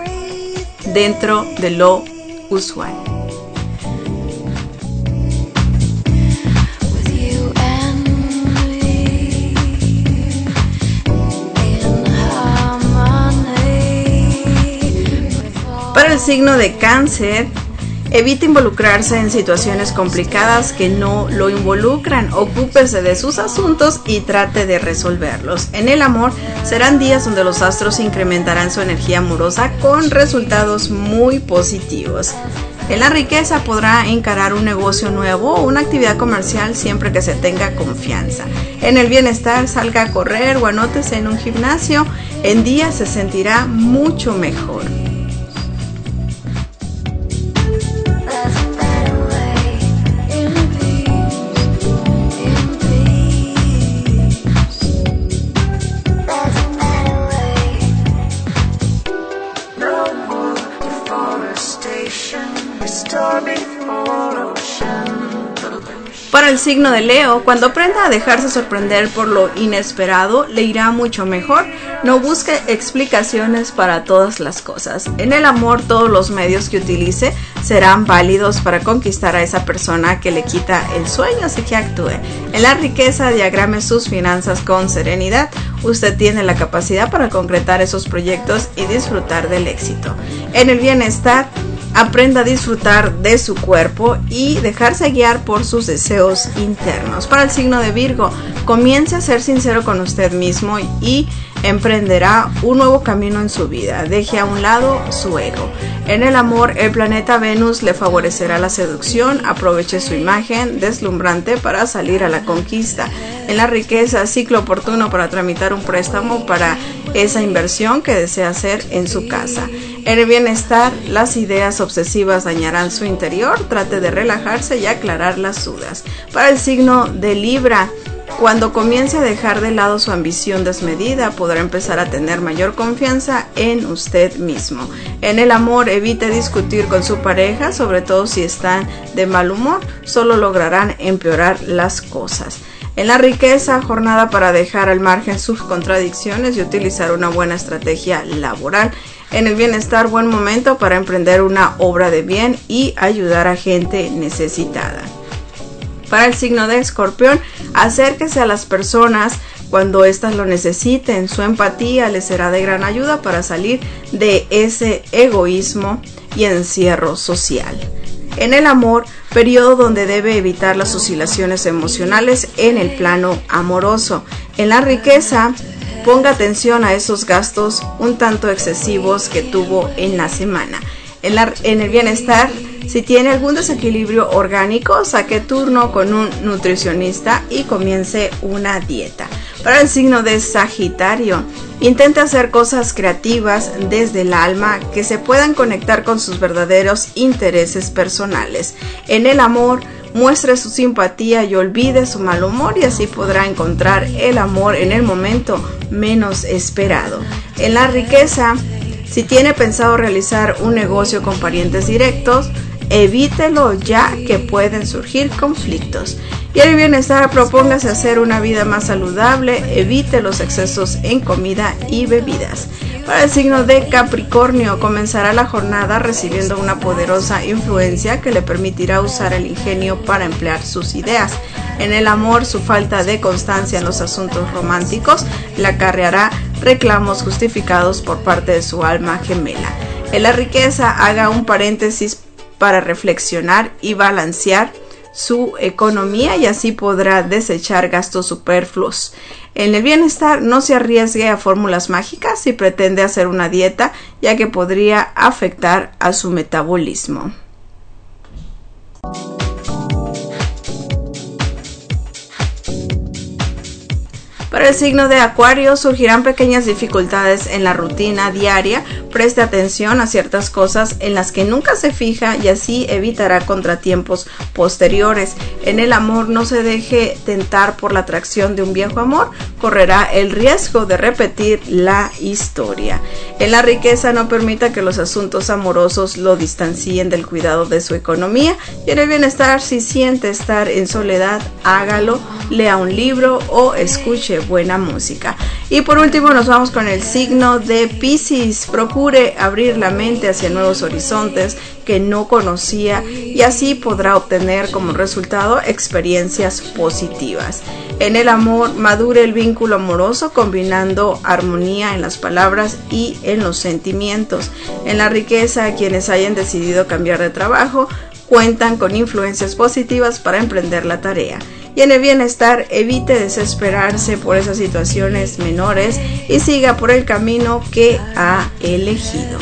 dentro de lo usual. Para el signo de Cáncer, evite involucrarse en situaciones complicadas que no lo involucran. Ocúpese de sus asuntos y trate de resolverlos. En el amor, serán días donde los astros incrementarán su energía amorosa con resultados muy positivos. En la riqueza, podrá encarar un negocio nuevo o una actividad comercial siempre que se tenga confianza. En el bienestar, salga a correr o anótese en un gimnasio. En día se sentirá mucho mejor. Para el signo de Leo, cuando aprenda a dejarse sorprender por lo inesperado, le irá mucho mejor. No busque explicaciones para todas las cosas. En el amor, todos los medios que utilice serán válidos para conquistar a esa persona que le quita el sueño, así que actúe. En la riqueza, diagrame sus finanzas con serenidad. Usted tiene la capacidad para concretar esos proyectos y disfrutar del éxito. En el bienestar, aprenda a disfrutar de su cuerpo y dejarse guiar por sus deseos internos. Para el signo de Virgo, comience a ser sincero con usted mismo y emprenderá un nuevo camino en su vida. Deje a un lado su ego. En el amor, el planeta Venus le favorecerá la seducción. Aproveche su imagen deslumbrante para salir a la conquista. En la riqueza, ciclo oportuno para tramitar un préstamo para esa inversión que desea hacer en su casa. En el bienestar, las ideas obsesivas dañarán su interior. Trate de relajarse y aclarar las dudas. Para el signo de Libra, cuando comience a dejar de lado su ambición desmedida, podrá empezar a tener mayor confianza en usted mismo. En el amor, evite discutir con su pareja, sobre todo si están de mal humor, solo lograrán empeorar las cosas. En la riqueza, jornada para dejar al margen sus contradicciones y utilizar una buena estrategia laboral. En el bienestar, buen momento para emprender una obra de bien y ayudar a gente necesitada. Para el signo de Escorpión, acérquese a las personas cuando éstas lo necesiten. Su empatía les será de gran ayuda para salir de ese egoísmo y encierro social. En el amor, periodo donde debe evitar las oscilaciones emocionales en el plano amoroso. En la riqueza, ponga atención a esos gastos un tanto excesivos que tuvo en la semana. En, la, en el bienestar, si tiene algún desequilibrio orgánico, saque turno con un nutricionista y comience una dieta. Para el signo de Sagitario, intente hacer cosas creativas desde el alma que se puedan conectar con sus verdaderos intereses personales. En el amor, muestre su simpatía y olvide su mal humor y así podrá encontrar el amor en el momento menos esperado. En la riqueza, si tiene pensado realizar un negocio con parientes directos, evítelo ya que pueden surgir conflictos. Y el bienestar, propóngase hacer una vida más saludable, evite los excesos en comida y bebidas. Para el signo de Capricornio, comenzará la jornada recibiendo una poderosa influencia que le permitirá usar el ingenio para emplear sus ideas. En el amor, su falta de constancia en los asuntos románticos le acarreará reclamos justificados por parte de su alma gemela. En la riqueza, haga un paréntesis para reflexionar y balancear su economía y así podrá desechar gastos superfluos. En el bienestar, no se arriesgue a fórmulas mágicas si pretende hacer una dieta, ya que podría afectar a su metabolismo. Para el signo de Acuario, surgirán pequeñas dificultades en la rutina diaria. Preste atención a ciertas cosas en las que nunca se fija y así evitará contratiempos posteriores. En el amor, no se deje tentar por la atracción de un viejo amor. Correrá el riesgo de repetir la historia. En la riqueza, no permita que los asuntos amorosos lo distancien del cuidado de su economía. Y en el bienestar, si siente estar en soledad, hágalo, lea un libro o escuche buena música. Y por último nos vamos con el signo de Piscis. Procure abrir la mente hacia nuevos horizontes que no conocía y así podrá obtener como resultado experiencias positivas. En el amor, madure el vínculo amoroso combinando armonía en las palabras y en los sentimientos. En la riqueza, quienes hayan decidido cambiar de trabajo cuentan con influencias positivas para emprender la tarea. Y en el bienestar, evite desesperarse por esas situaciones menores y siga por el camino que ha elegido.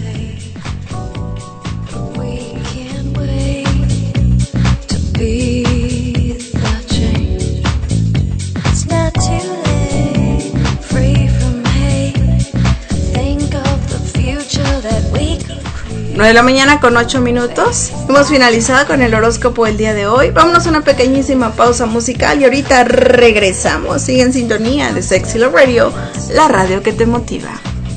nueve de la mañana con ocho minutos. Hemos finalizado con el horóscopo del día de hoy. Vámonos a una pequeñísima pausa musical y ahorita regresamos. Sigue en sintonía de Sexy Love Radio, la radio que te motiva.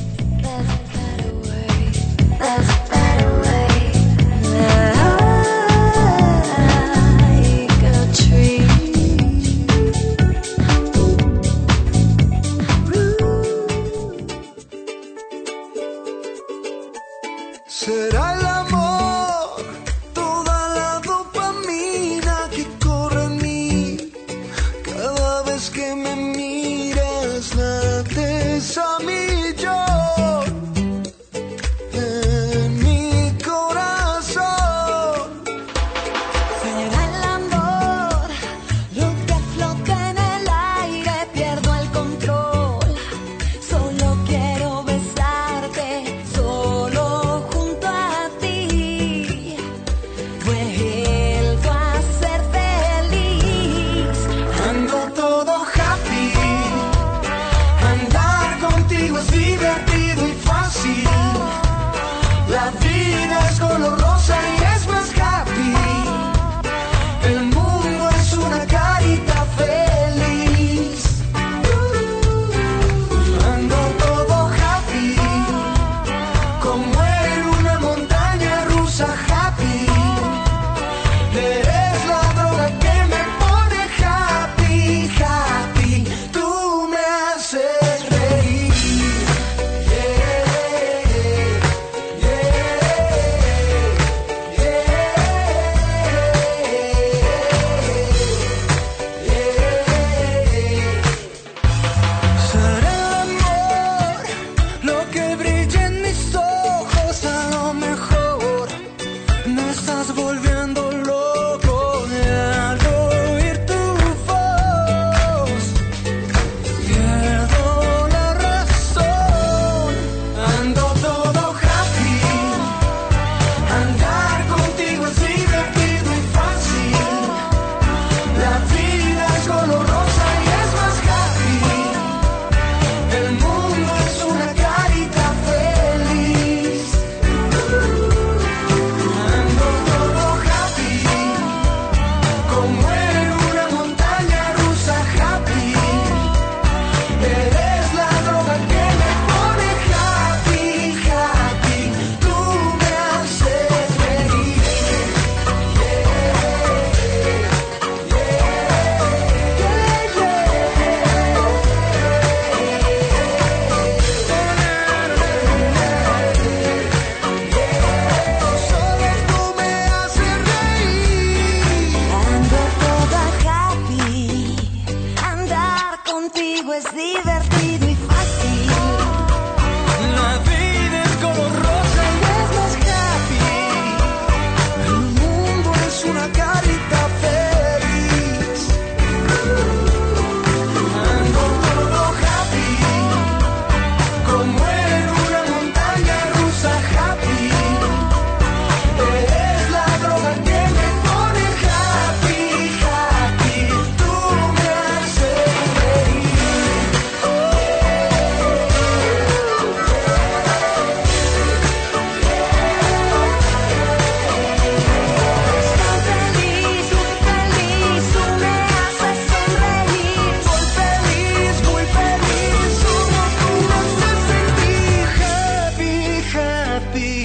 Será el amor, toda la dopamina que corre en mí. Cada vez que me miras, lates a mi yo. En mi corazón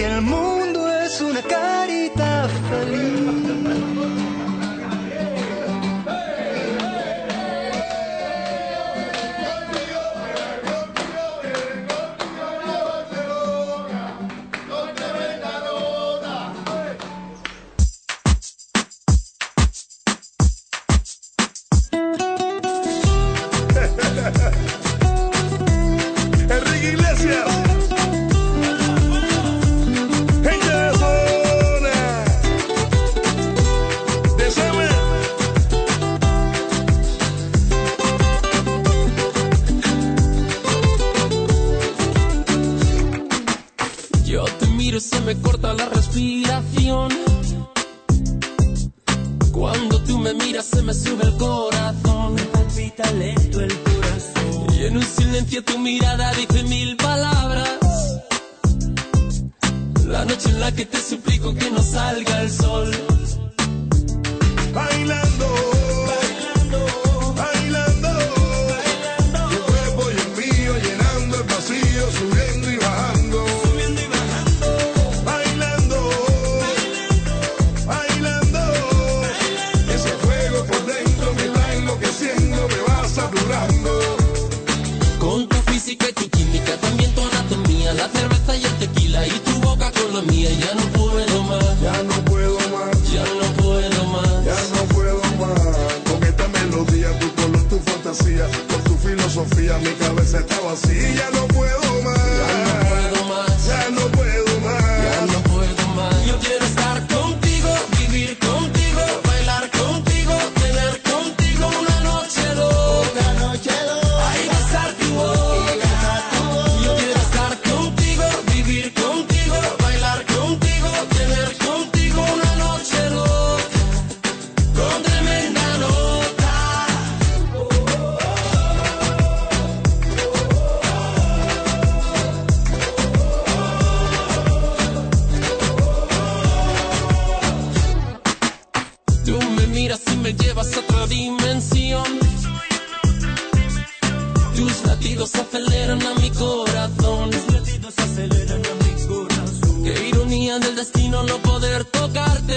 el mundo es una carita feliz. Enrique Iglesias, gente de zona, Desame. Yo te miro y se me corta la respiración. Cuando tú me miras se me sube el corazón. Me palpita lento el corazón. Y en un silencio tu mirada dice mil palabras. La noche en la que te suplico que no salga el sol. Bailando, bailando, bailando, bailando. Tu cuerpo y el mío llenando el vacío, subiendo y bajando, subiendo y bajando. Bailando, bailando, bailando, bailando. Ese fuego por dentro me va enloqueciendo, me va saturando. Con tu física y tu química, también tu anatomía, la cerveza y el tequila y tu boca con la mía. Ya no puedo más, Ya no puedo más, ya no puedo más. ya no puedo más. Con esta melodía, tu color, tu fantasía, con tu filosofía, mi cabeza está vacía. Ya no puedo más, Ya no puedo más, ya no puedo más. ya no puedo más. Yo quiero estar contigo, vivir contigo, bailar contigo, tener contigo una noche loca, noche loca. Ay, besar tu boca. Yo quiero estar contigo, vivir contigo, bailar contigo, tener contigo una noche loca, con tremenda nota. Tú me miras y me llevas a otra dimensión. Tus latidos aceleran a mi corazón. Tus latidos aceleran a mi corazón. Qué ironía del destino no poder tocarte,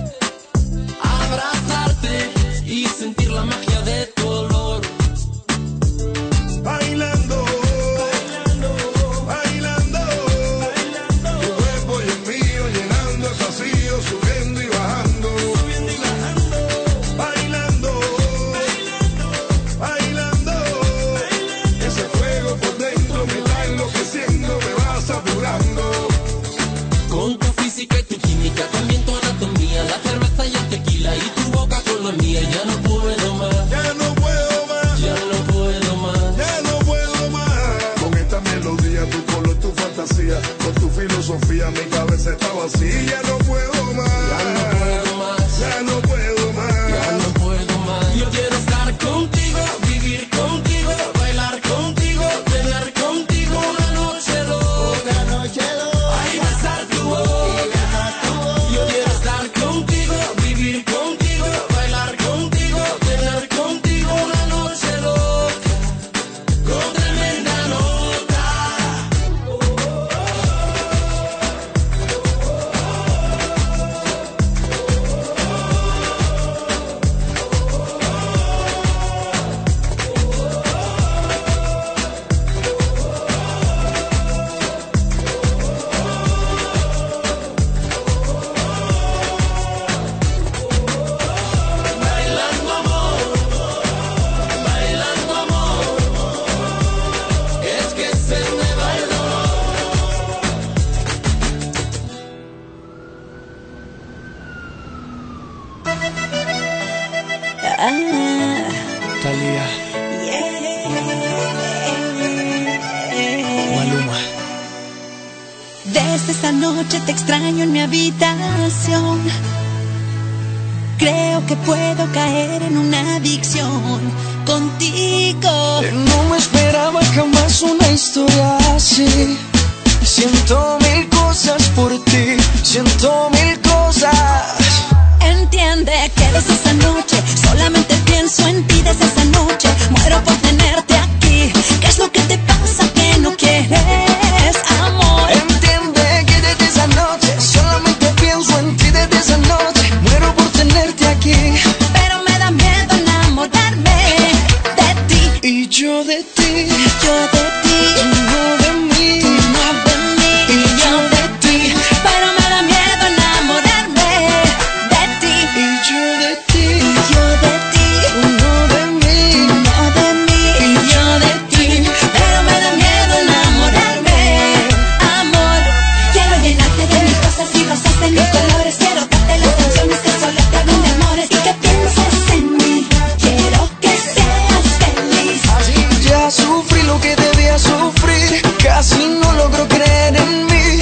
abrazarte y sentir la magia de tu olor. Bailando, bailando, bailando, bailando. Tu cuerpo y el mío llenando el vacío, subiendo y bajando, subiendo y bajando. Bailando, bailando, bailando, bailando. Ese fuego por dentro me va enloqueciendo, me va saturando. Con tu física y tu química, también tu anatomía, la cerveza y el tequila y tu boca con la mía. Ya no puedo más, Ya no puedo más, ya no puedo más. ya no puedo más. Con esta melodía, tu color, tu fantasía, con tu filosofía, mi cabeza está vacía. Ya no puedo más, Ya no puedo más, ya no puedo más. ya no puedo más. Yo quiero estar contigo, vivir contigo, bailar contigo, tener contigo una noche loca, noche loca. Ay, besar tu boca. Yo quiero estar contigo, vivir contigo, bailar contigo, tener contigo una noche loca, con tremenda nota. Bailando amor, bailando amor, es que se me va el dolor. Talía, Maluma. Desde esa noche te extraño en mi habitación. Creo que puedo caer en una adicción contigo. No me esperaba jamás una historia así. Siento mil cosas por ti, siento mil cosas. Entiende que desde esa noche solamente pienso en ti. Desde esa noche muero por tenerte aquí. ¿Qué es lo que te pasa que no quieres amor? Entiende que desde esa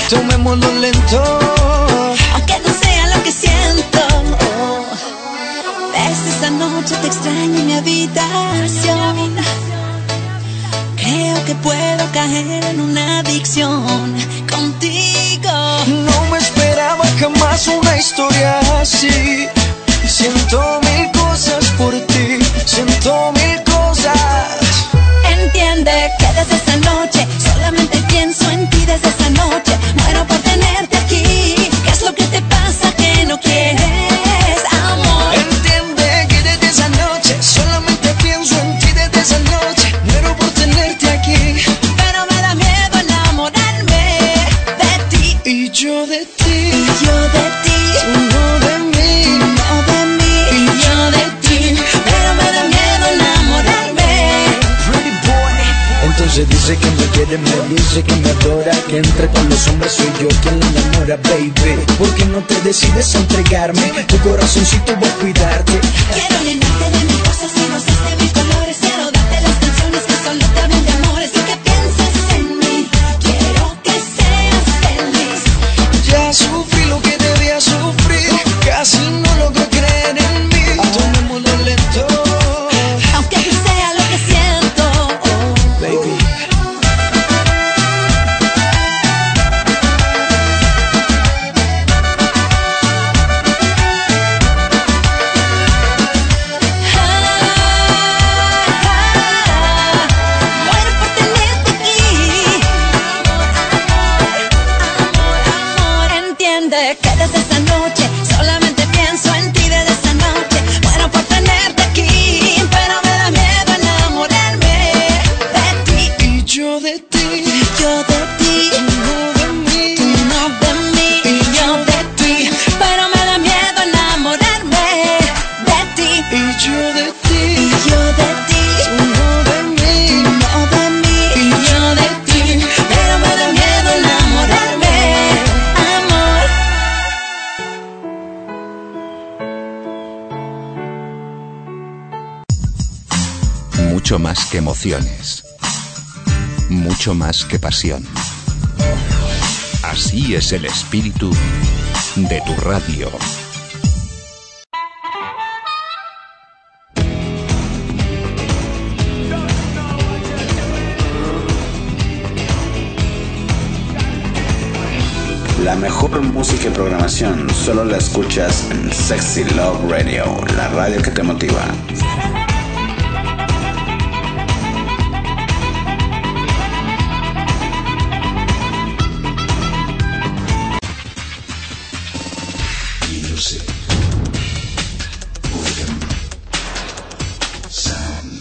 tomémoslo lento. Aunque no sea lo que siento. Desde esta noche te extraño en mi habitación. Creo que puedo caer en una adicción contigo. No me esperaba jamás una historia así. Siento mil cosas por ti, siento mil cosas. Entiende que desde esta noche solamente pienso en ti. Desde esta noche muero por tenerte aquí. ¿Qué es lo que te pasa que no quieres, amor? Entiende que desde esa noche solamente pienso en ti. Desde esa noche muero por tenerte aquí. Pero me da miedo enamorarme de ti. Y yo de ti, y yo de ti, tú no de mí, no de mí, y yo de ti. Pero me da miedo enamorarme. pretty boy. Entonces dice que me quiere, me dice que me adora, que entre todos los hombres soy yo quien la enamora, baby. ¿Por qué no te decides a entregarme? Tu corazoncito voy a cuidarte. Quiero llenarte de mis cosas y gozar de mis colores. Quiero darte las canciones que solo te hablan de amores y que pienses en mí. Quiero que seas feliz. Ya sufrí lo que debía sufrir, casi no logro creer en mí. Tomémoslo lento, Aunque no sea lo que siento. baby. Muero por tenerte aquí. Amor, amor, amor. Entiende que desde esta noche solamente pienso en ti. Desde esta noche muero por tenerte aquí. Pero me da miedo enamorarme de ti. Y yo de ti, Yo de ti, tú no de mí, tú no de mí, y yo de ti. Pero me da miedo enamorarme de ti. y yo de Y ti, yo de ti, tú no de mí. no de mí, y yo de ti. Pero me da miedo enamorarme, amor. Mucho más que emociones. Mucho más que pasión. Así es el espíritu de tu radio. La mejor música y programación solo la escuchas en Sexy Love Radio, la radio que te motiva. Music. Rhythm. Sound.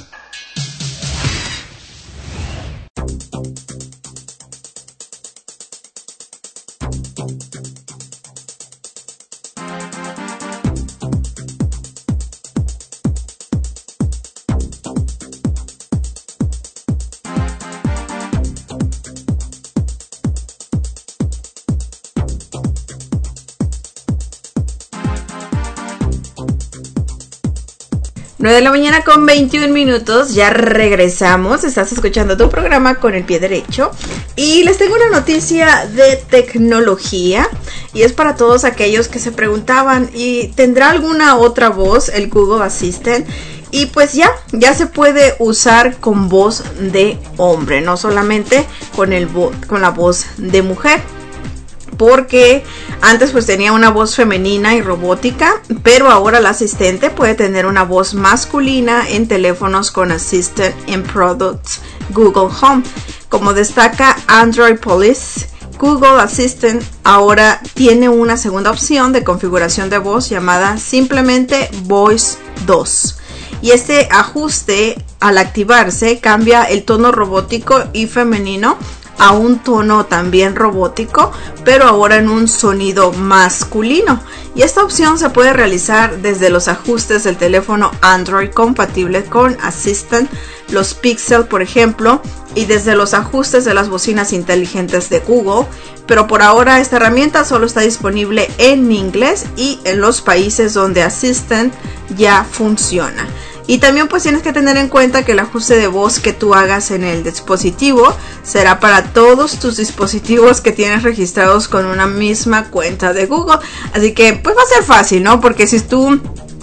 nueve de la mañana con veintiún minutos, ya regresamos, estás escuchando tu programa Con el Pie Derecho y les tengo una noticia de tecnología y es para todos aquellos que se preguntaban, ¿y tendrá alguna otra voz el Google Assistant? Y pues ya, ya se puede usar con voz de hombre, no solamente con, el vo- con la voz de mujer. Porque antes pues tenía una voz femenina y robótica, pero ahora el asistente puede tener una voz masculina en teléfonos con Assistant in Products Google Home. Como destaca Android Police, Google Assistant ahora tiene una segunda opción de configuración de voz llamada simplemente Voice dos. Y este ajuste al activarse cambia el tono robótico y femenino a un tono también robótico, pero ahora en un sonido masculino. Y esta opción se puede realizar desde los ajustes del teléfono Android compatible con Assistant, los Pixel por ejemplo, y desde los ajustes de las bocinas inteligentes de Google. Pero por ahora esta herramienta solo está disponible en inglés y en los países donde Assistant ya funciona. Y también pues tienes que tener en cuenta que el ajuste de voz que tú hagas en el dispositivo será para todos tus dispositivos que tienes registrados con una misma cuenta de Google. Así que pues va a ser fácil, ¿no? Porque si tú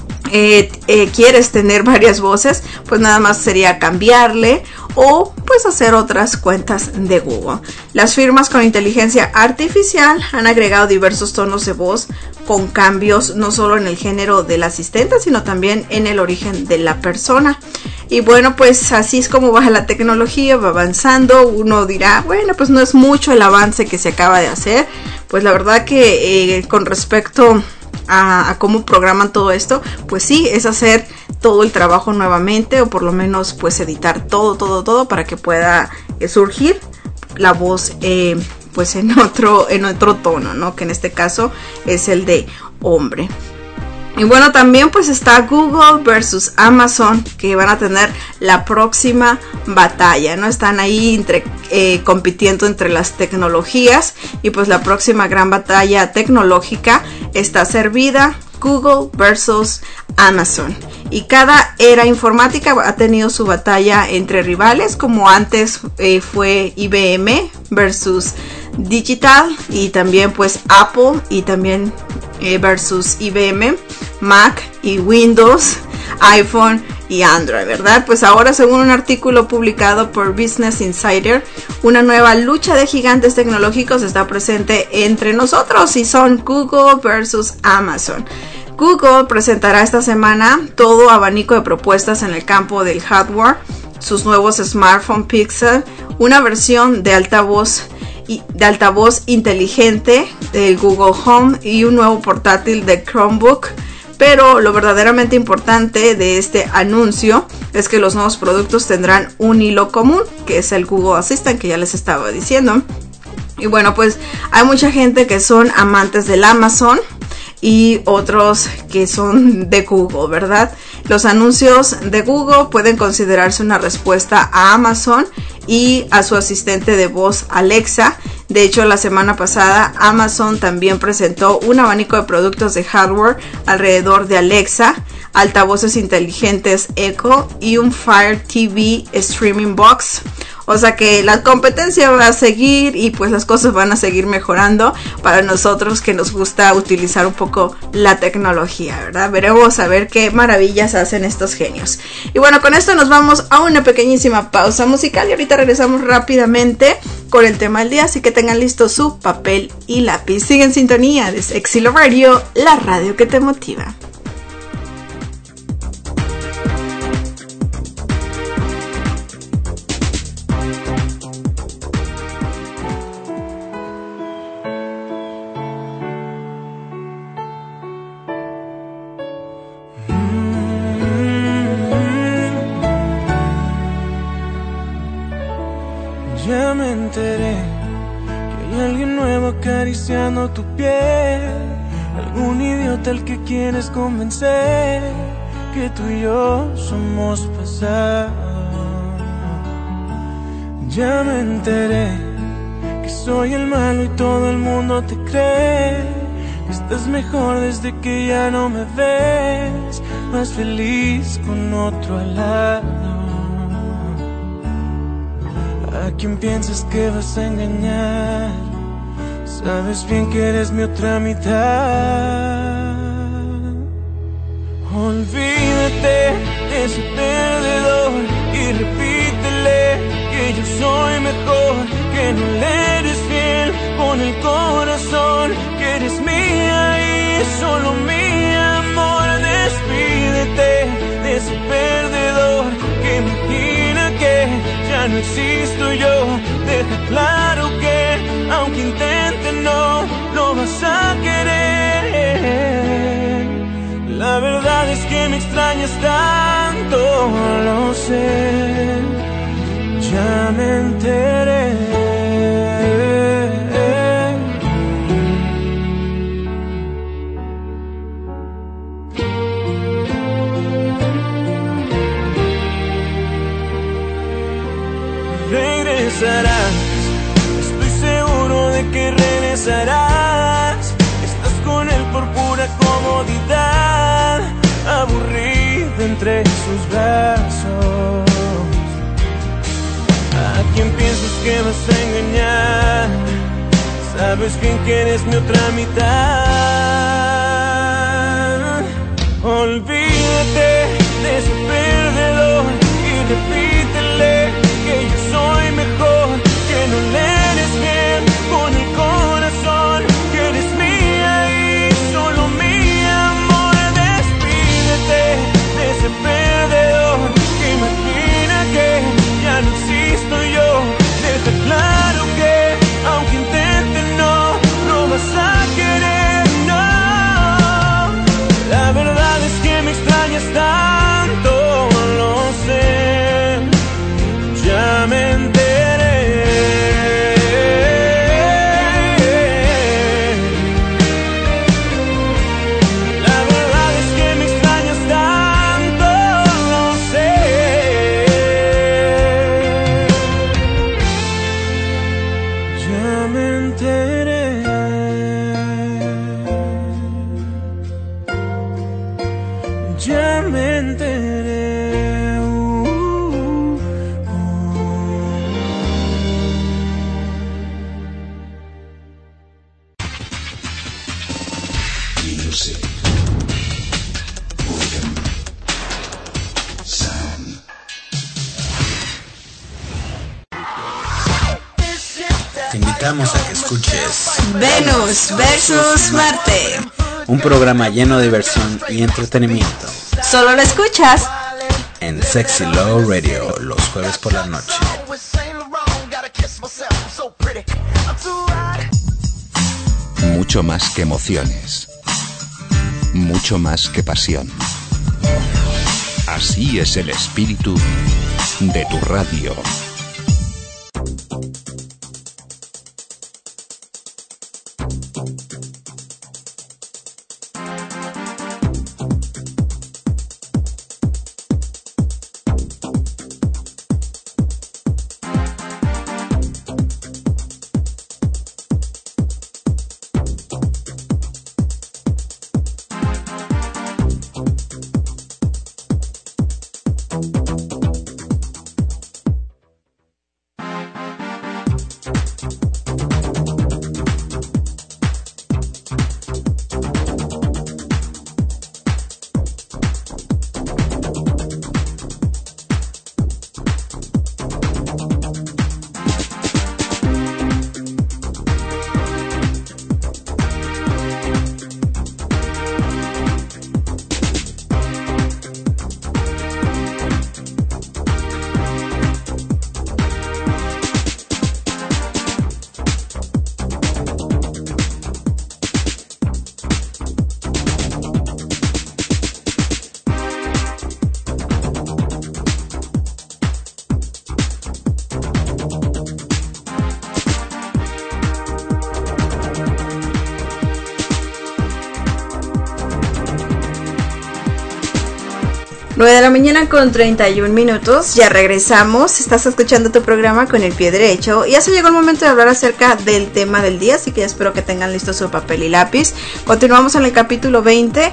eh, eh, quieres tener varias voces, pues nada más sería cambiarle o pues hacer otras cuentas de Google. Las firmas con inteligencia artificial han agregado diversos tonos de voz con cambios no solo en el género del asistente, sino también en el origen de la persona. Y bueno, pues así es como va la tecnología, va avanzando. Uno dirá, bueno, pues no es mucho el avance que se acaba de hacer. Pues la verdad que eh, con respecto a, a cómo programan todo esto, pues sí, es hacer todo el trabajo nuevamente, o por lo menos pues editar todo, todo, todo para que pueda eh, surgir la voz eh, pues en otro, en otro tono, ¿no? Que en este caso es el de hombre. Y bueno, también pues está Google versus Amazon, que van a tener la próxima batalla, ¿no? Están ahí entre, eh, compitiendo entre las tecnologías, y pues la próxima gran batalla tecnológica está servida, Google versus Amazon. Y cada era informática ha tenido su batalla entre rivales, como antes eh, fue I B M versus Digital, y también pues Apple y también eh, versus I B M, Mac y Windows, iPhone y Android, ¿verdad? Pues ahora, según un artículo publicado por Business Insider, una nueva lucha de gigantes tecnológicos está presente entre nosotros, y son Google versus Amazon. Google presentará esta semana todo abanico de propuestas en el campo del hardware, sus nuevos smartphone Pixel, una versión de altavoz de altavoz inteligente del Google Home y un nuevo portátil de Chromebook. Pero lo verdaderamente importante de este anuncio es que los nuevos productos tendrán un hilo común, que es el Google Assistant, que ya les estaba diciendo. Y bueno, pues hay mucha gente que son amantes del Amazon y otros que son de Google, ¿verdad? Los anuncios de Google pueden considerarse una respuesta a Amazon y a su asistente de voz Alexa. De hecho, la semana pasada Amazon también presentó un abanico de productos de hardware alrededor de Alexa, altavoces inteligentes Echo y un Fire T V Streaming Box. O sea que la competencia va a seguir, y pues las cosas van a seguir mejorando para nosotros que nos gusta utilizar un poco la tecnología, ¿verdad? Veremos a ver qué maravillas hacen estos genios. Y bueno, con esto nos vamos a una pequeñísima pausa musical y ahorita regresamos rápidamente con el tema del día, así que tengan listo su papel y lápiz. Sigue en sintonía de Sexy Love Radio, la radio que te motiva. Ya me enteré que hay alguien nuevo acariciando tu piel, algún idiota al que quieres convencer que tú y yo somos pasado. Ya me enteré que soy el malo y todo el mundo te cree, que estás mejor desde que ya no me ves, más feliz con otro al lado. ¿A quién piensas que vas a engañar? Sabes bien que eres mi otra mitad. Olvídate de ese perdedor y repítele que yo soy mejor, que no le eres fiel con el corazón, que eres mía y solo mi amor. Despídete de ese perdedor que imagina que ya no existo yo. Deja claro que aunque intente no lo vas a querer. La verdad es que me extrañas tanto, lo sé, ya me enteré. Regresarás, estoy seguro de que regresarás. Estás con él por pura comodidad, aburrida entre entre sus brazos. ¿A quién piensas que vas a engañar? Sabes bien que eres mi otra mitad. Olvídate de ese perdedor y repítele que yo soy mejor, que no le eres bien con el corazón, que eres mía y solo mía, amor. Despídete de ese perdedor que imagina que ya no existo yo. Deja claro que aunque intente no, no vas a querer, no. La verdad es que me extrañas tanto, lo sé, ya me enteré. La verdad es que me extrañas tanto, lo sé. Ya me enteré. Ya me enteré. Uh, uh. Music, rhythm, sound. Te invitamos a que escuches Venus versus Marte. un programa lleno de diversión y entretenimiento Solo lo escuchas en Sexy Love Radio los jueves por la noche. Mucho más que emociones. Mucho más que pasión. Así es el espíritu de tu radio. nueve de la mañana con treinta y un minutos, ya regresamos, estás escuchando tu programa con el pie derecho y ya se llegó el momento de hablar acerca del tema del día, así que ya espero que tengan listo su papel y lápiz. Continuamos en el capítulo veinte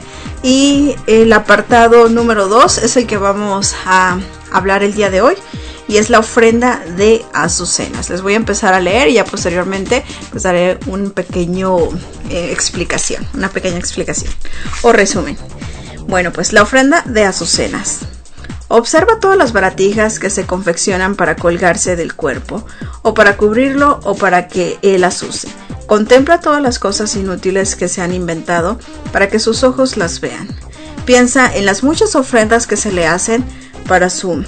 y el apartado número dos es el que vamos a hablar el día de hoy y es la ofrenda de azucenas. Les voy a empezar a leer y ya posteriormente pues daré un pequeño eh, explicación, una pequeña explicación o resumen. Bueno, pues la ofrenda de azucenas. Observa todas las baratijas que se confeccionan para colgarse del cuerpo, o para cubrirlo, o para que él las use. Contempla todas las cosas inútiles que se han inventado para que sus ojos las vean. Piensa en las muchas ofrendas que se le hacen para su,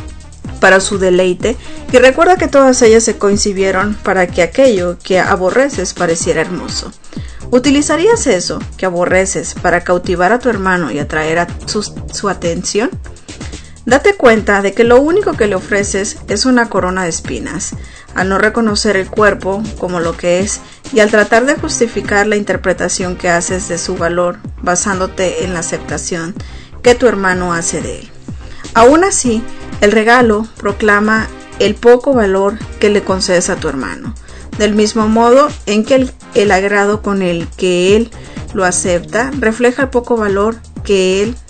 para su deleite, y recuerda que todas ellas se concibieron para que aquello que aborreces pareciera hermoso. ¿Utilizarías eso que aborreces para cautivar a tu hermano y atraer a su, su atención? Date cuenta de que lo único que le ofreces es una corona de espinas, al no reconocer el cuerpo como lo que es y al tratar de justificar la interpretación que haces de su valor basándote en la aceptación que tu hermano hace de él. Aún así, el regalo proclama el poco valor que le concedes a tu hermano, del mismo modo en que el, el agrado con el que él lo acepta refleja el poco valor que él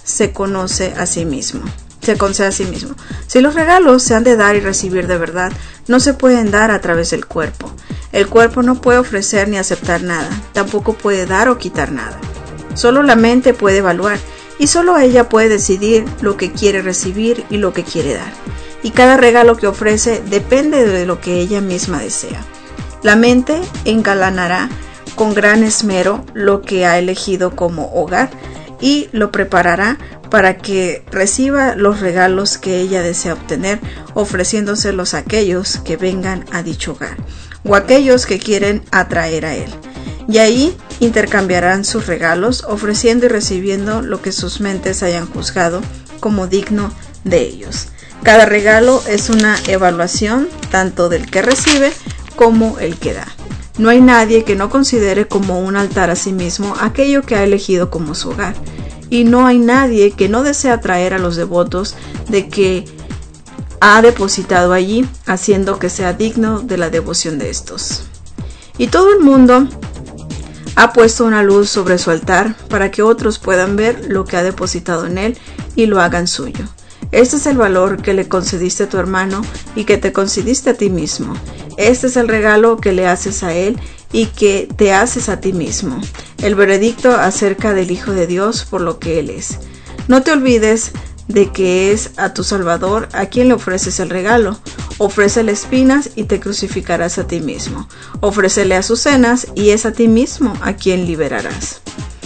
se conoce a sí mismo. Se concede a sí mismo. Si los regalos se han de dar y recibir de verdad, no se pueden dar a través del cuerpo. El cuerpo no puede ofrecer ni aceptar nada, tampoco puede dar o quitar nada. Solo la mente puede evaluar y solo ella puede decidir lo que quiere recibir y lo que quiere dar. Y cada regalo que ofrece depende de lo que ella misma desea. La mente engalanará con gran esmero lo que ha elegido como hogar y lo preparará para que reciba los regalos que ella desea obtener, ofreciéndoselos a aquellos que vengan a dicho hogar o a aquellos que quieren atraer a él. Y ahí intercambiarán sus regalos, ofreciendo y recibiendo lo que sus mentes hayan juzgado como digno de ellos. Cada regalo es una evaluación tanto del que recibe como el que da. No hay nadie que no considere como un altar a sí mismo aquello que ha elegido como su hogar. Y no hay nadie que no desee atraer a los devotos de que ha depositado allí, haciendo que sea digno de la devoción de estos. Y todo el mundo ha puesto una luz sobre su altar para que otros puedan ver lo que ha depositado en él y lo hagan suyo. Este es el valor que le concediste a tu hermano y que te concediste a ti mismo. Este es el regalo que le haces a él y que te haces a ti mismo. El veredicto acerca del Hijo de Dios por lo que él es. No te olvides de que es a tu Salvador a quien le ofreces el regalo. Ofrécele espinas y te crucificarás a ti mismo. Ofrécele azucenas y es a ti mismo a quien liberarás.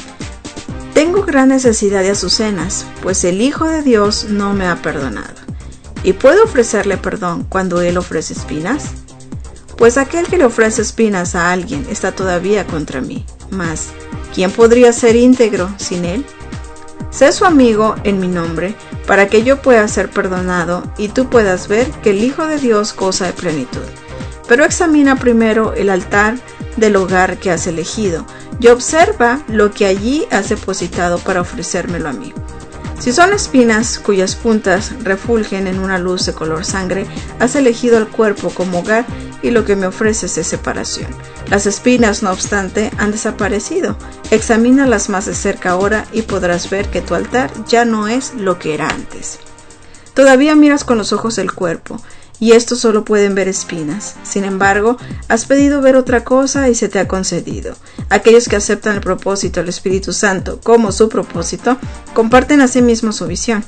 Tengo gran necesidad de azucenas, pues el Hijo de Dios no me ha perdonado. ¿Y puedo ofrecerle perdón cuando él ofrece espinas? Pues aquel que le ofrece espinas a alguien está todavía contra mí. Mas, ¿quién podría ser íntegro sin él? Sé su amigo en mi nombre, para que yo pueda ser perdonado y tú puedas ver que el Hijo de Dios goza de plenitud. Pero examina primero el altar del hogar que has elegido y observa lo que allí has depositado para ofrecérmelo a mí. Si son espinas cuyas puntas refulgen en una luz de color sangre, has elegido el cuerpo como hogar y lo que me ofreces es separación. Las espinas, no obstante, han desaparecido. Examínalas más de cerca ahora y podrás ver que tu altar ya no es lo que era antes. Todavía miras con los ojos el cuerpo, y estos solo pueden ver espinas. Sin embargo, has pedido ver otra cosa y se te ha concedido. Aquellos que aceptan el propósito del Espíritu Santo como su propósito, comparten a sí mismos su visión,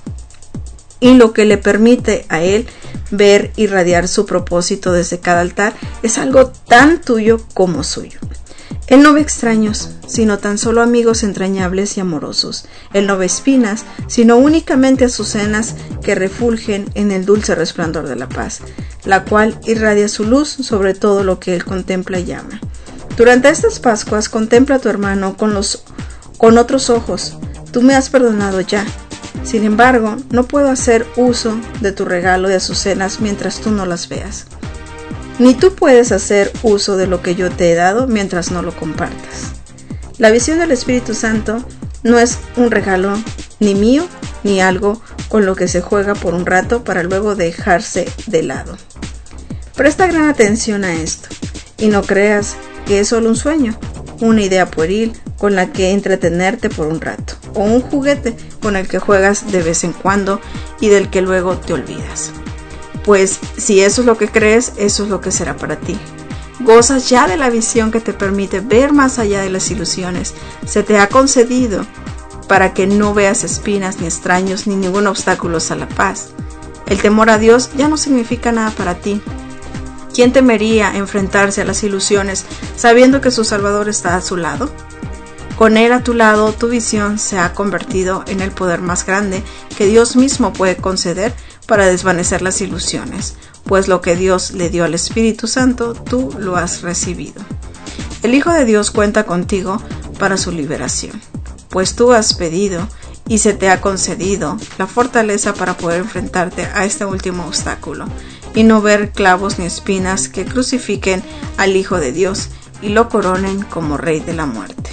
y lo que le permite a él ver irradiar su propósito desde cada altar es algo tan tuyo como suyo. Él no ve extraños, sino tan solo amigos entrañables y amorosos. Él no ve espinas, sino únicamente azucenas que refulgen en el dulce resplandor de la paz, la cual irradia su luz sobre todo lo que él contempla y llama. Durante estas Pascuas contempla a tu hermano con, los, con otros ojos. Tú me has perdonado ya. Sin embargo, no puedo hacer uso de tu regalo de azucenas mientras tú no las veas. Ni tú puedes hacer uso de lo que yo te he dado mientras no lo compartas. La visión del Espíritu Santo no es un regalo ni mío ni algo con lo que se juega por un rato para luego dejarse de lado. Presta gran atención a esto y no creas que es solo un sueño, una idea pueril con la que entretenerte por un rato, o un juguete con el que juegas de vez en cuando y del que luego te olvidas. Pues si eso es lo que crees, eso es lo que será para ti. Gozas ya de la visión que te permite ver más allá de las ilusiones. Se te ha concedido para que no veas espinas ni extraños ni ningún obstáculo a la paz. El temor a Dios ya no significa nada para ti. ¿Quién temería enfrentarse a las ilusiones sabiendo que su Salvador está a su lado? Con Él a tu lado, tu visión se ha convertido en el poder más grande que Dios mismo puede conceder para desvanecer las ilusiones, pues lo que Dios le dio al Espíritu Santo, tú lo has recibido. El Hijo de Dios cuenta contigo para su liberación, pues tú has pedido y se te ha concedido la fortaleza para poder enfrentarte a este último obstáculo y no ver clavos ni espinas que crucifiquen al Hijo de Dios y lo coronen como Rey de la muerte.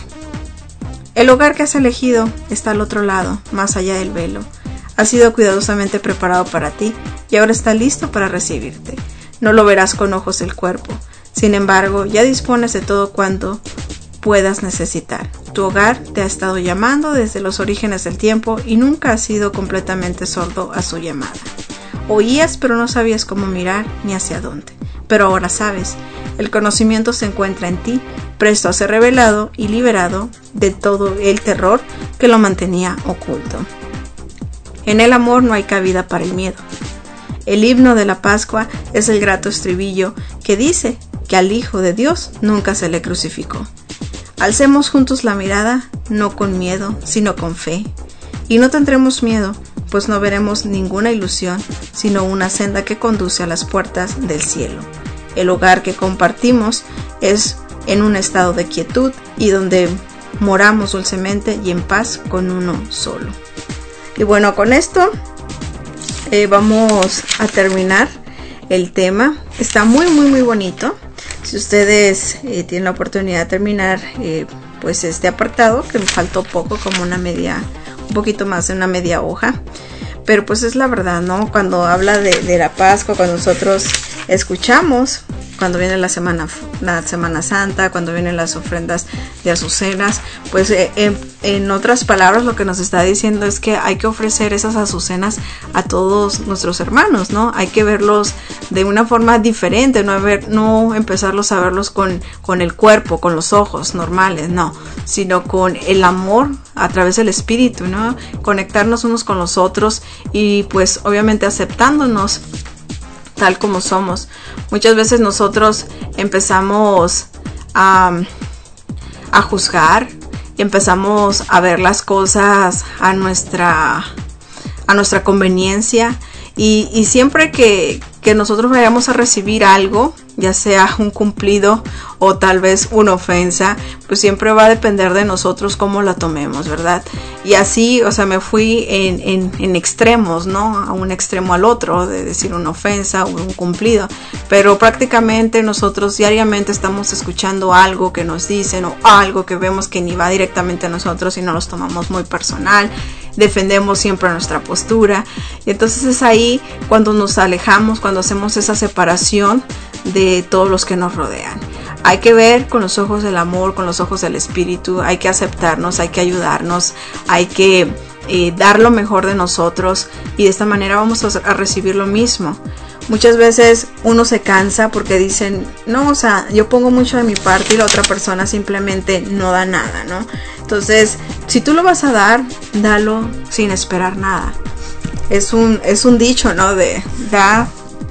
El hogar que has elegido está al otro lado, más allá del velo. Ha sido cuidadosamente preparado para ti y ahora está listo para recibirte. No lo verás con ojos del cuerpo. Sin embargo, ya dispones de todo cuanto puedas necesitar. Tu hogar te ha estado llamando desde los orígenes del tiempo y nunca has sido completamente sordo a su llamada. Oías pero no sabías cómo mirar ni hacia dónde. Pero ahora sabes, el conocimiento se encuentra en ti, presto a ser revelado y liberado de todo el terror que lo mantenía oculto. En el amor no hay cabida para el miedo. El himno de la Pascua es el grato estribillo que dice que al Hijo de Dios nunca se le crucificó. Alcemos juntos la mirada, no con miedo, sino con fe. Y no tendremos miedo, pues no veremos ninguna ilusión, sino una senda que conduce a las puertas del cielo. El hogar que compartimos es en un estado de quietud y donde moramos dulcemente y en paz con uno solo. Y bueno, con esto eh, vamos a terminar el tema. Está muy muy muy bonito. Si ustedes eh, tienen la oportunidad de terminar eh, pues este apartado, que me faltó poco, como una media, un poquito más de una media hoja, pero pues es la verdad, ¿no? Cuando habla de, de la Pascua, cuando nosotros escuchamos, cuando viene la semana, la Semana Santa, cuando vienen las ofrendas de azucenas, pues eh, en, en otras palabras lo que nos está diciendo es que hay que ofrecer esas azucenas a todos nuestros hermanos, ¿no? Hay que verlos de una forma diferente, no, ver, no empezarlos a verlos con, con el cuerpo, con los ojos normales, no, sino con el amor a través del espíritu, ¿no? Conectarnos unos con los otros y pues obviamente aceptándonos tal como somos. Muchas veces nosotros empezamos a, a juzgar y empezamos a ver las cosas a nuestra, a nuestra conveniencia y, y siempre que, que nosotros vayamos a recibir algo, ya sea un cumplido o tal vez una ofensa, pues siempre va a depender de nosotros cómo la tomemos, ¿verdad? Y así, o sea, me fui en, en, en extremos, ¿no? A un extremo al otro, de decir una ofensa o un cumplido, pero prácticamente nosotros diariamente estamos escuchando algo que nos dicen o algo que vemos que ni va directamente a nosotros y no los tomamos muy personal, defendemos siempre nuestra postura y entonces es ahí cuando nos alejamos, cuando hacemos esa separación de todos los que nos rodean. Hay que ver con los ojos del amor, con los ojos del espíritu, hay que aceptarnos, hay que ayudarnos, hay que eh, dar lo mejor de nosotros y de esta manera vamos a, a recibir lo mismo. Muchas veces uno se cansa porque dicen, no, o sea, yo pongo mucho de mi parte y la otra persona simplemente no da nada, ¿no? Entonces, si tú lo vas a dar, dalo sin esperar nada. Es un, es un dicho, ¿no? De da,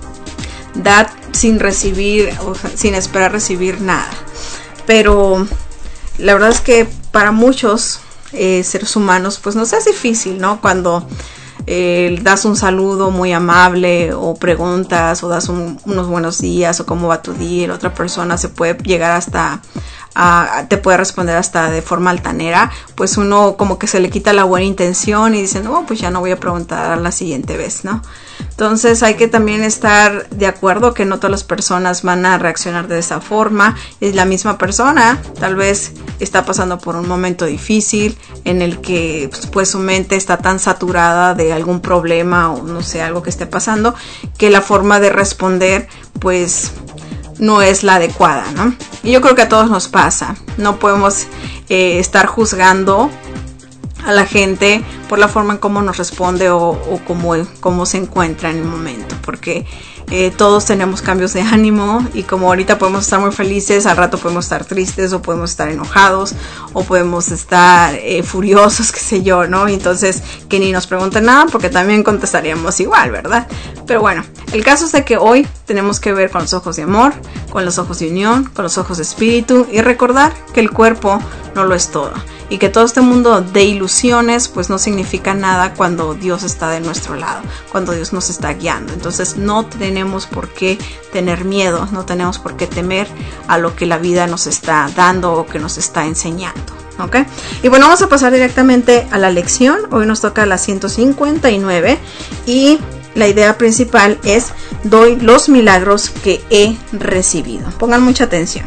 da sin recibir, o sea, sin esperar recibir nada. Pero la verdad es que para muchos eh, seres humanos, pues nos es difícil, ¿no? Cuando eh, das un saludo muy amable o preguntas o das un, unos buenos días o cómo va tu día y la otra persona se puede llegar hasta a, te puede responder hasta de forma altanera, pues uno como que se le quita la buena intención y dice, no, pues ya no voy a preguntar la siguiente vez, ¿no? Entonces hay que también estar de acuerdo que no todas las personas van a reaccionar de esa forma. Es la misma persona, tal vez está pasando por un momento difícil en el que pues su mente está tan saturada de algún problema o no sé, algo que esté pasando, que la forma de responder pues no es la adecuada, ¿no? Y yo creo que a todos nos pasa. No podemos eh, estar juzgando a la gente por la forma en cómo nos responde o, o cómo, cómo se encuentra en el momento, porque eh, todos tenemos cambios de ánimo y como ahorita podemos estar muy felices, al rato podemos estar tristes o podemos estar enojados o podemos estar eh, furiosos, qué sé yo, ¿no? Entonces que ni nos pregunten nada porque también contestaríamos igual, ¿verdad? Pero bueno, el caso es de que hoy tenemos que ver con los ojos de amor, con los ojos de unión, con los ojos de espíritu y recordar que el cuerpo no lo es todo. Y que todo este mundo de ilusiones pues no significa nada cuando Dios está de nuestro lado, cuando Dios nos está guiando. Entonces no tenemos por qué tener miedo, no tenemos por qué temer a lo que la vida nos está dando o que nos está enseñando, ¿ok? Y bueno, vamos a pasar directamente a la lección. Hoy nos toca la ciento cincuenta y nueve y la idea principal es: doy los milagros que he recibido. Pongan mucha atención.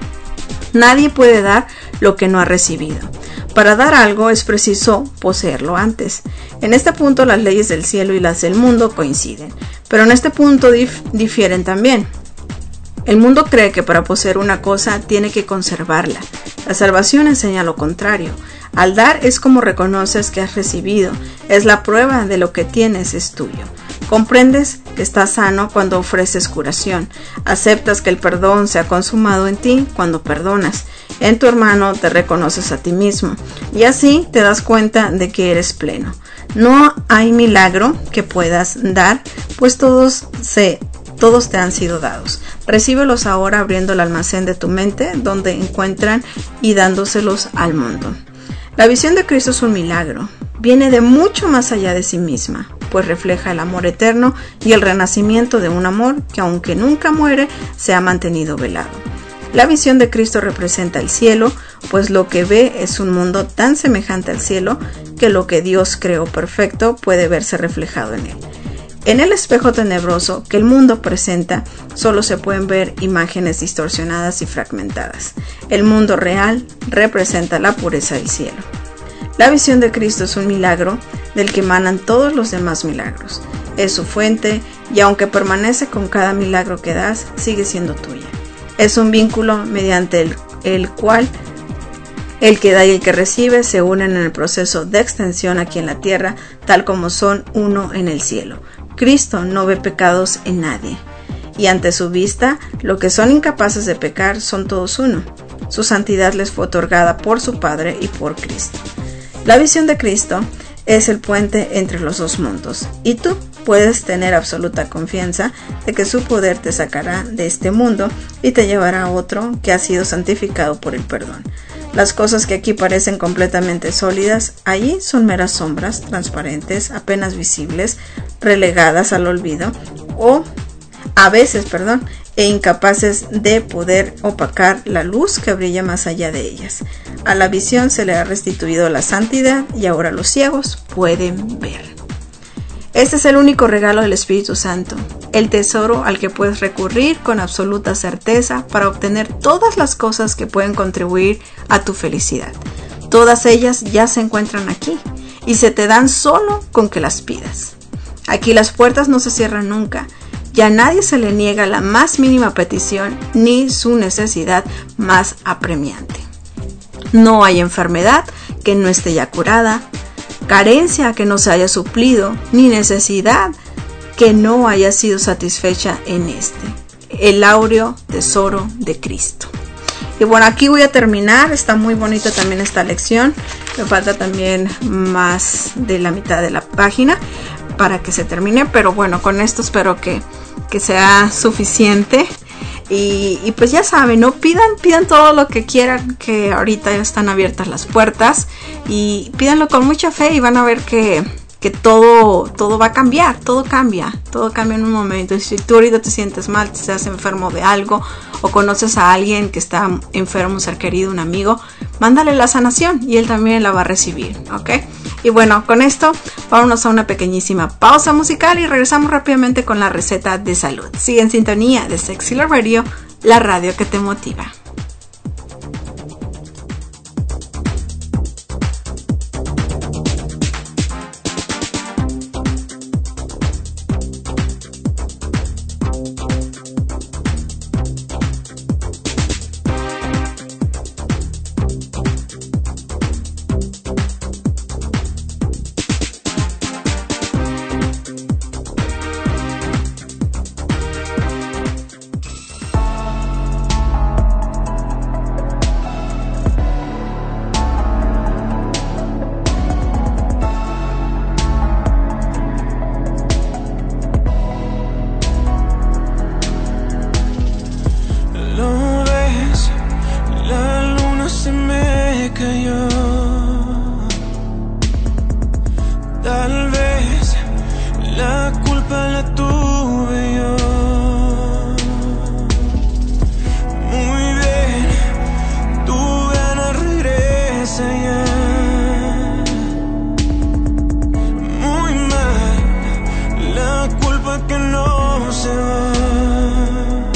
Nadie puede dar lo que no ha recibido. Para dar algo es preciso poseerlo antes. En este punto las leyes del cielo y las del mundo coinciden, pero en este punto dif- difieren también. El mundo cree que para poseer una cosa tiene que conservarla, La salvación enseña lo contrario. Al dar es como reconoces que has recibido, es la prueba de lo que tienes es tuyo. Comprendes que estás sano cuando ofreces curación, aceptas que el perdón se ha consumado en ti cuando perdonas. En tu hermano te reconoces a ti mismo y así te das cuenta de que eres pleno. No hay milagro que puedas dar, pues todos se todos te han sido dados. Recíbelos ahora abriendo el almacén de tu mente donde encuentran y dándoselos al mundo. La visión de Cristo es un milagro. Viene de mucho más allá de sí misma, pues refleja el amor eterno y el renacimiento de un amor que aunque nunca muere, se ha mantenido velado. La visión de Cristo representa el cielo, pues lo que ve es un mundo tan semejante al cielo que lo que Dios creó perfecto puede verse reflejado en él. En el espejo tenebroso que el mundo presenta, solo se pueden ver imágenes distorsionadas y fragmentadas. El mundo real representa la pureza del cielo. La visión de Cristo es un milagro del que emanan todos los demás milagros. Es su fuente y aunque permanece con cada milagro que das, sigue siendo tuya. Es un vínculo mediante el, el cual el que da y el que recibe se unen en el proceso de extensión aquí en la tierra, tal como son uno en el cielo. Cristo no ve pecados en nadie, y ante su vista, lo que son incapaces de pecar son todos uno. Su santidad les fue otorgada por su Padre y por Cristo. La visión de Cristo es el puente entre los dos mundos, y tú puedes tener absoluta confianza de que su poder te sacará de este mundo y te llevará a otro que ha sido santificado por el perdón. Las cosas que aquí parecen completamente sólidas, allí son meras sombras transparentes, apenas visibles, relegadas al olvido o a veces, perdón, e incapaces de poder opacar la luz que brilla más allá de ellas. A la visión se le ha restituido la santidad y ahora los ciegos pueden ver. Este es el único regalo del Espíritu Santo, el tesoro al que puedes recurrir con absoluta certeza para obtener todas las cosas que pueden contribuir a tu felicidad. Todas ellas ya se encuentran aquí y se te dan solo con que las pidas. Aquí las puertas no se cierran nunca, ya a nadie se le niega la más mínima petición ni su necesidad más apremiante. No hay enfermedad que no esté ya curada, carencia que no se haya suplido, ni necesidad que no haya sido satisfecha en este, el áureo tesoro de Cristo. Y bueno, aquí voy a terminar. Está muy bonita también esta lección. Me falta también más de la mitad de la página para que se termine, pero bueno, con esto espero que, que sea suficiente. Y, y pues ya saben, no pidan, pidan todo lo que quieran, que ahorita ya están abiertas las puertas, y pídanlo con mucha fe y van a ver que, que todo, todo va a cambiar, todo cambia, todo cambia en un momento. Y si tú ahorita te sientes mal, te estás enfermo de algo, o conoces a alguien que está enfermo, un ser querido, un amigo, mándale la sanación y él también la va a recibir, ¿ok? Y bueno, con esto vámonos a una pequeñísima pausa musical y regresamos rápidamente con la receta de salud. Sigue en sintonía de Sexy Love Radio, la radio que te motiva.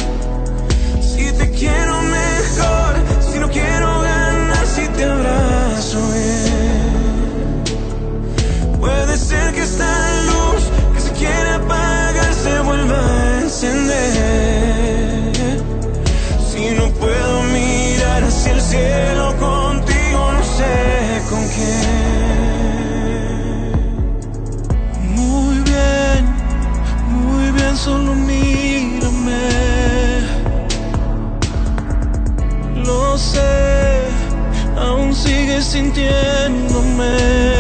Si te quiero mejor, si no quiero ganar, si te abrazo sigues sintiéndome.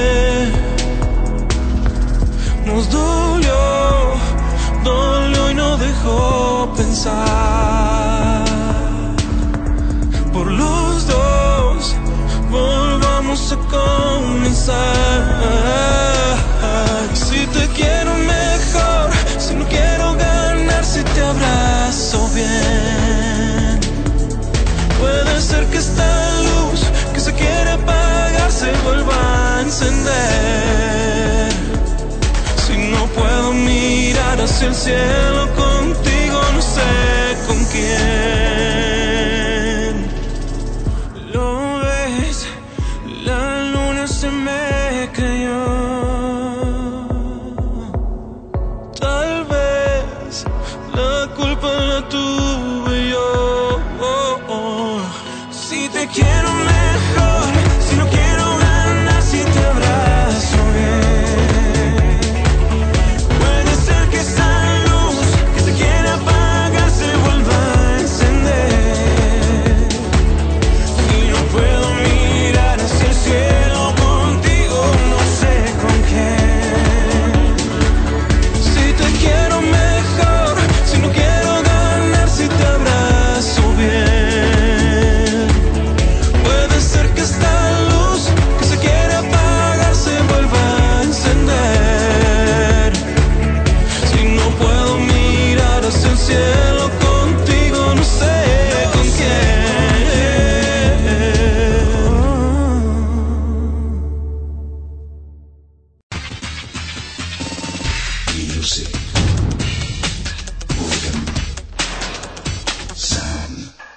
Nos dolió, dolió y no dejó pensar. Por los dos, volvamos a comenzar. Si te quiero mejor, si no quiero ganar, si te abrazo bien. Puede ser que esta luz que se quiere apagar se vuelva a encender. Si no puedo mirar hacia el cielo contigo, no sé con quién. Lo ves, la luna se me cayó. Tal vez la culpa la tuve yo. Oh, oh. Si te quiero mejor, si no quiero ganar, si te abrazo bien. Puede ser que esa luz que se quiere apagar se vuelva a encender. Si no puedo mirar hacia el cielo contigo, no sé con quién. Si te quiero mejor, si no quiero ganar, si te abrazo bien. Puede ser que esta luz que se quiere apagar se vuelva a encender. Si no puedo mirar hacia el cielo contigo, no sé con quién. Music. Organ. Sound.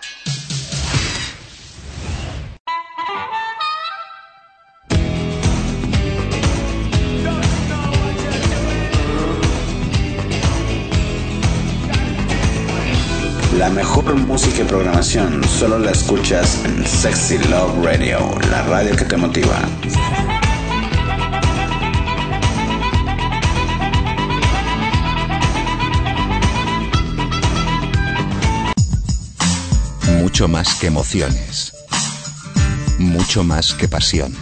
La mejor música y programación solo la escuchas en Sexy Love Radio, la radio que te motiva. Mucho más que emociones. Mucho más que pasión.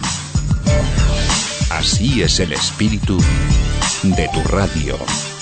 Así es el espíritu de tu radio.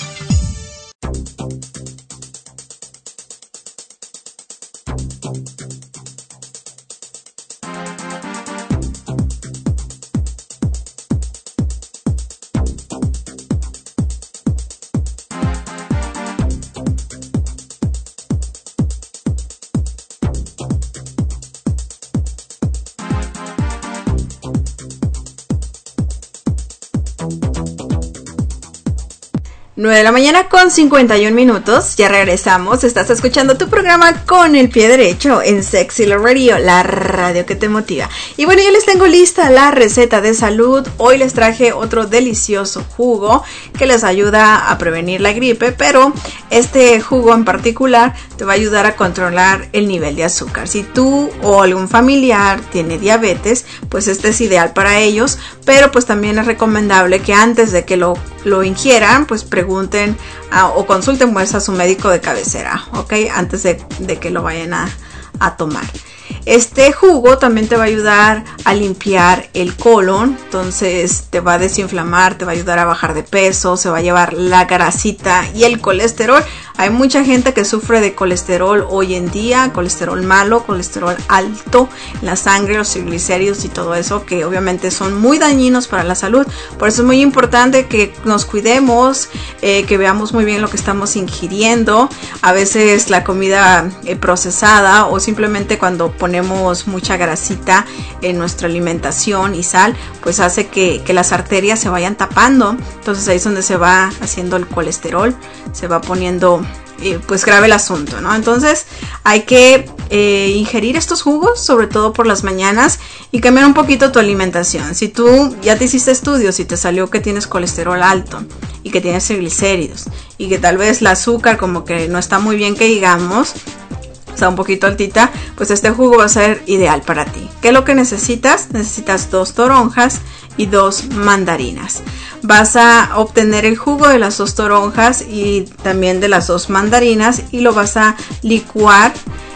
nueve de la mañana con cincuenta y un minutos, ya regresamos, estás escuchando tu programa Con el Pie Derecho en Sexy Love Radio, la radio que te motiva. Y bueno, yo les tengo lista la receta de salud. Hoy les traje otro delicioso jugo que les ayuda a prevenir la gripe, pero este jugo en particular te va a ayudar a controlar el nivel de azúcar. Si tú o algún familiar tiene diabetes, pues este es ideal para ellos, pero pues también es recomendable que antes de que lo, lo ingieran, pues pregunten a, o consulten pues a su médico de cabecera, ok, antes de, de que lo vayan a, a tomar. Este jugo también te va a ayudar a limpiar el colon, entonces te va a desinflamar, te va a ayudar a bajar de peso, se va a llevar la grasita y el colesterol. Hay mucha gente que sufre de colesterol hoy en día, colesterol malo, colesterol alto en la sangre, los triglicéridos y todo eso, que obviamente son muy dañinos para la salud. Por eso es muy importante que nos cuidemos, eh, que veamos muy bien lo que estamos ingiriendo. A veces la comida eh, procesada o simplemente cuando ponemos mucha grasita en nuestra alimentación y sal, pues hace que, que las arterias se vayan tapando. Entonces ahí es donde se va haciendo el colesterol, se va poniendo eh, pues grave el asunto, ¿no? Entonces hay que eh, ingerir estos jugos, sobre todo por las mañanas, y cambiar un poquito tu alimentación. Si tú ya te hiciste estudios y te salió que tienes colesterol alto y que tienes triglicéridos y que tal vez el azúcar como que no está muy bien que digamos, está un poquito altita, pues este jugo va a ser ideal para ti. ¿Qué es lo que necesitas? Necesitas dos toronjas y dos mandarinas. Vas a obtener el jugo de las dos toronjas y también de las dos mandarinas y lo vas a licuar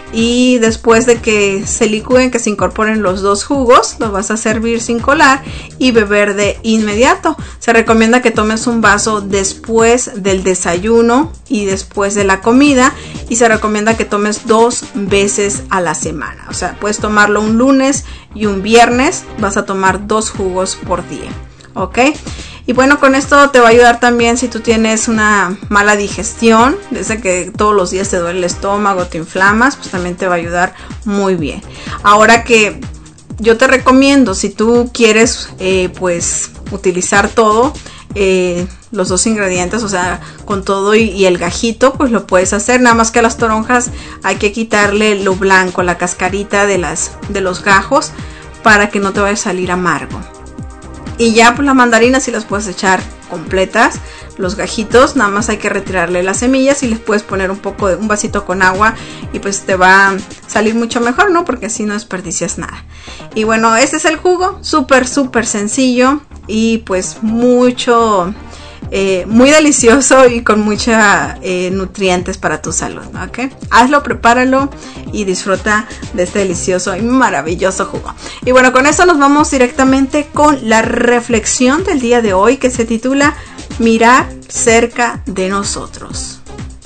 y después de que se licúen, que se incorporen los dos jugos, los vas a servir sin colar y beber de inmediato. Se recomienda que tomes un vaso después del desayuno y después de la comida, y se recomienda que tomes dos veces a la semana. O sea, puedes tomarlo un lunes y un viernes, vas a tomar dos jugos por día, ¿ok? Y bueno, con esto te va a ayudar también si tú tienes una mala digestión, desde que todos los días te duele el estómago, te inflamas, pues también te va a ayudar muy bien. Ahora que yo te recomiendo, si tú quieres eh, pues utilizar todo, eh, los dos ingredientes, o sea, con todo y, y el gajito, pues lo puedes hacer. Nada más que a las toronjas hay que quitarle lo blanco, la cascarita de, las, de los gajos, para que no te vaya a salir amargo. Y ya pues las mandarinas sí las puedes echar completas. Los gajitos nada más hay que retirarle las semillas y les puedes poner un poco de un vasito con agua y pues te va a salir mucho mejor, ¿no? Porque así no desperdicias nada. Y bueno, este es el jugo, súper súper sencillo y pues mucho eh, muy delicioso y con mucha eh, nutrientes para tu salud, ¿ok? Hazlo, prepáralo y disfruta de este delicioso y maravilloso jugo. Y bueno, con eso nos vamos directamente con la reflexión del día de hoy, que se titula Mirar cerca de nosotros.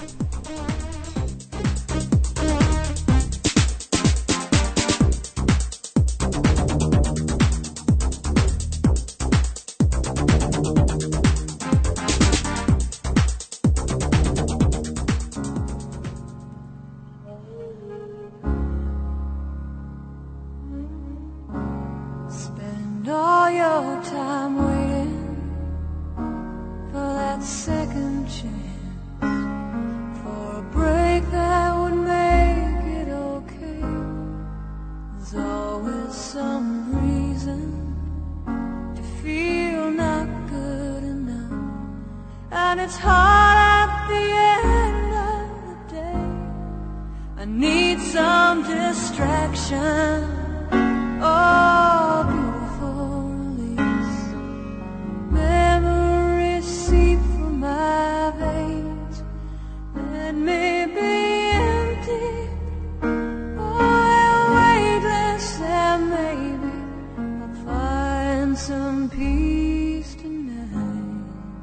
Spend all your time waiting for that second chance, for a break that would make it okay. There's always some reason to feel not good enough, and it's hard at the end of the day. I need some distraction. Oh, beautiful release. Memories seep from my veins and may be empty or weightless, and maybe I'll find some peace tonight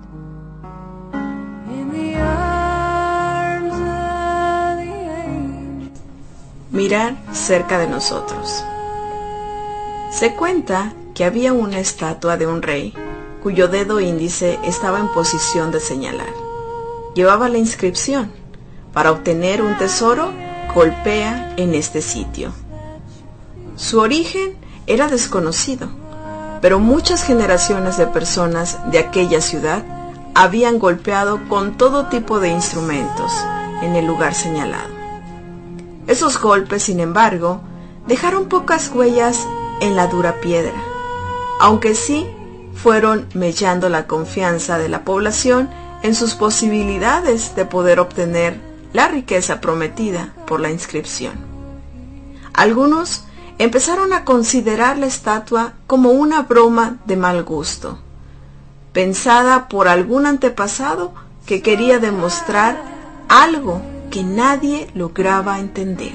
in the arms of the angel. Mirar cerca de nosotros. Se cuenta que había una estatua de un rey cuyo dedo índice estaba en posición de señalar. Llevaba la inscripción: para obtener un tesoro, golpea en este sitio. Su origen era desconocido, pero muchas generaciones de personas de aquella ciudad habían golpeado con todo tipo de instrumentos en el lugar señalado. Esos golpes, sin embargo, dejaron pocas huellas en la dura piedra, aunque sí fueron mellando la confianza de la población en sus posibilidades de poder obtener la riqueza prometida por la inscripción. Algunos empezaron a considerar la estatua como una broma de mal gusto, pensada por algún antepasado que quería demostrar algo que nadie lograba entender.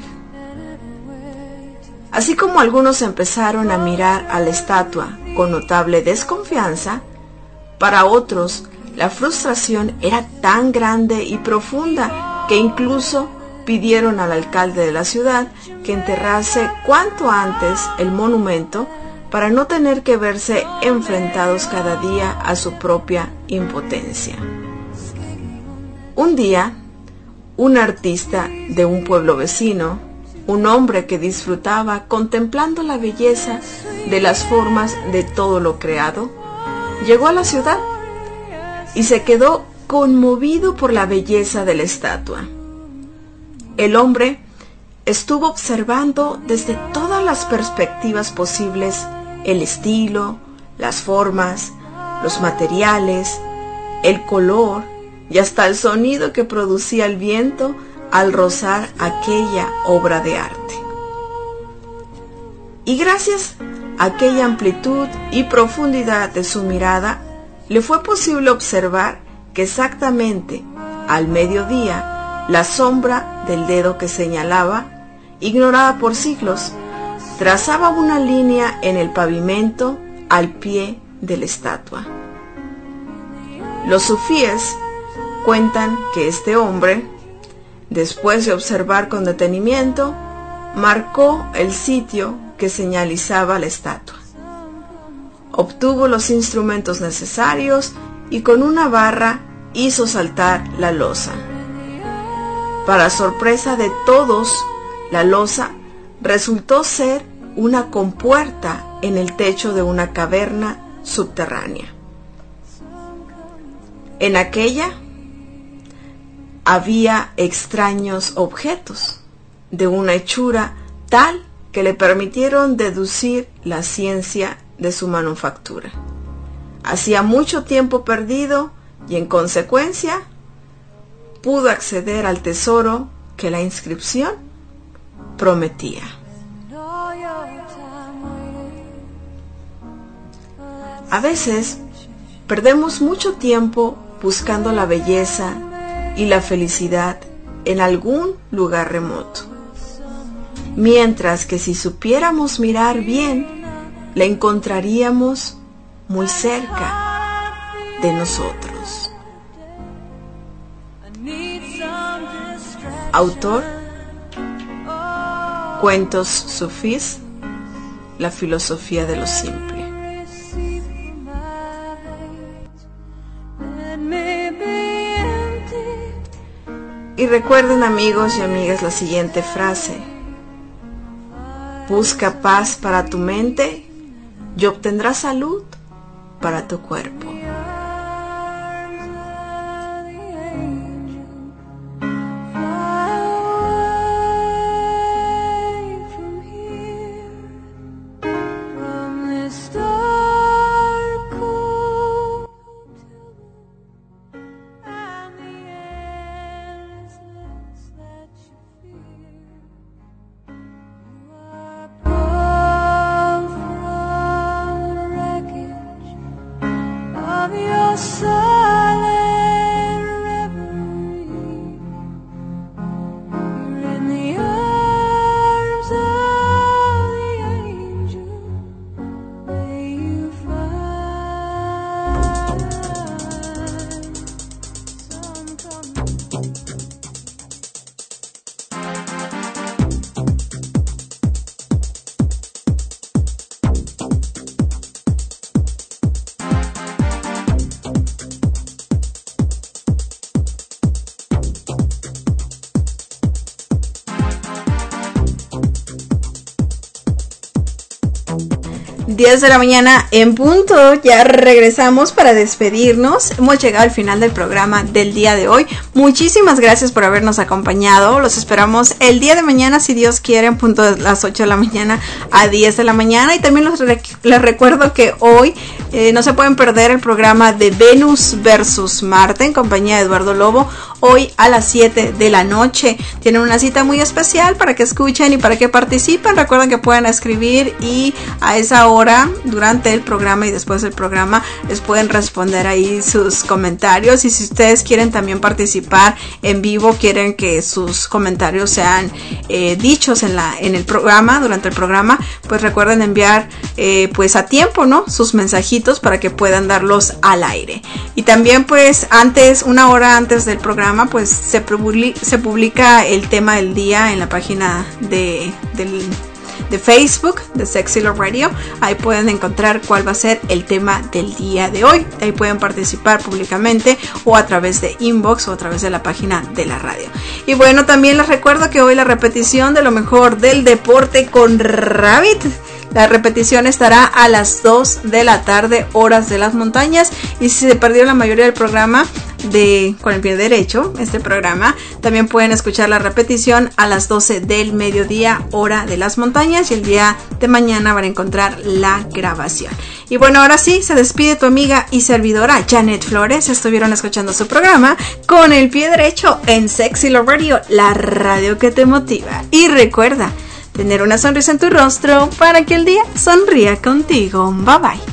Así como algunos empezaron a mirar a la estatua con notable desconfianza, para otros la frustración era tan grande y profunda que incluso pidieron al alcalde de la ciudad que enterrase cuanto antes el monumento para no tener que verse enfrentados cada día a su propia impotencia. Un día, un artista de un pueblo vecino, un hombre que disfrutaba contemplando la belleza de las formas de todo lo creado, llegó a la ciudad y se quedó conmovido por la belleza de la estatua. El hombre estuvo observando desde todas las perspectivas posibles el estilo, las formas, los materiales, el color y hasta el sonido que producía el viento al rozar aquella obra de arte. Y gracias a aquella amplitud y profundidad de su mirada, le fue posible observar que exactamente al mediodía la sombra del dedo que señalaba ignorada por siglos, trazaba una línea en el pavimento al pie de la estatua. Los sufíes cuentan que este hombre, después de observar con detenimiento, marcó el sitio que señalizaba la estatua. Obtuvo los instrumentos necesarios y con una barra hizo saltar la losa. Para sorpresa de todos, la losa resultó ser una compuerta en el techo de una caverna subterránea. En aquella había extraños objetos de una hechura tal que le permitieron deducir la ciencia de su manufactura. Hacía mucho tiempo perdido y en consecuencia pudo acceder al tesoro que la inscripción prometía. A veces perdemos mucho tiempo buscando la belleza y la felicidad en algún lugar remoto, mientras que si supiéramos mirar bien, la encontraríamos muy cerca de nosotros. Autor: Cuentos sufís, la filosofía de lo simple. Y recuerden, amigos y amigas, la siguiente frase: busca paz para tu mente y obtendrás salud para tu cuerpo. diez de la mañana en punto, ya regresamos para despedirnos. Hemos llegado al final del programa del día de hoy. Muchísimas gracias por habernos acompañado. Los esperamos el día de mañana, si Dios quiere, en punto de las ocho de la mañana a diez de la mañana. Y también los re- les recuerdo que hoy eh, no se pueden perder el programa de Venus versus Marte en compañía de Eduardo Lobo. Hoy a las siete de la noche tienen una cita muy especial para que escuchen y para que participen. Recuerden que pueden escribir y a esa hora, durante el programa y después del programa, les pueden responder ahí sus comentarios. Y si ustedes quieren también participar en vivo, quieren que sus comentarios sean eh, dichos en la en el programa, durante el programa, pues recuerden enviar eh, pues a tiempo, ¿no?, sus mensajitos para que puedan darlos al aire. Y también pues antes, una hora antes del programa, pues se publica, se publica el tema del día en la página de, del, de Facebook de Sexy Love Radio. Ahí pueden encontrar cuál va a ser el tema del día de hoy. Ahí pueden participar públicamente o a través de inbox o a través de la página de la radio. Y bueno, también les recuerdo que hoy la repetición de lo mejor del deporte con Rabbit. La repetición estará a las dos de la tarde, horas de las montañas. Y si se perdió la mayoría del programa de Con el Pie Derecho, este programa, también pueden escuchar la repetición a las doce del mediodía, hora de las montañas. Y el día de mañana van a encontrar la grabación. Y bueno, ahora sí, se despide tu amiga y servidora Janet Flores. Estuvieron escuchando su programa Con el Pie Derecho en Sexy Love Radio, la radio que te motiva. Y recuerda tener una sonrisa en tu rostro para que el día sonría contigo. Bye bye.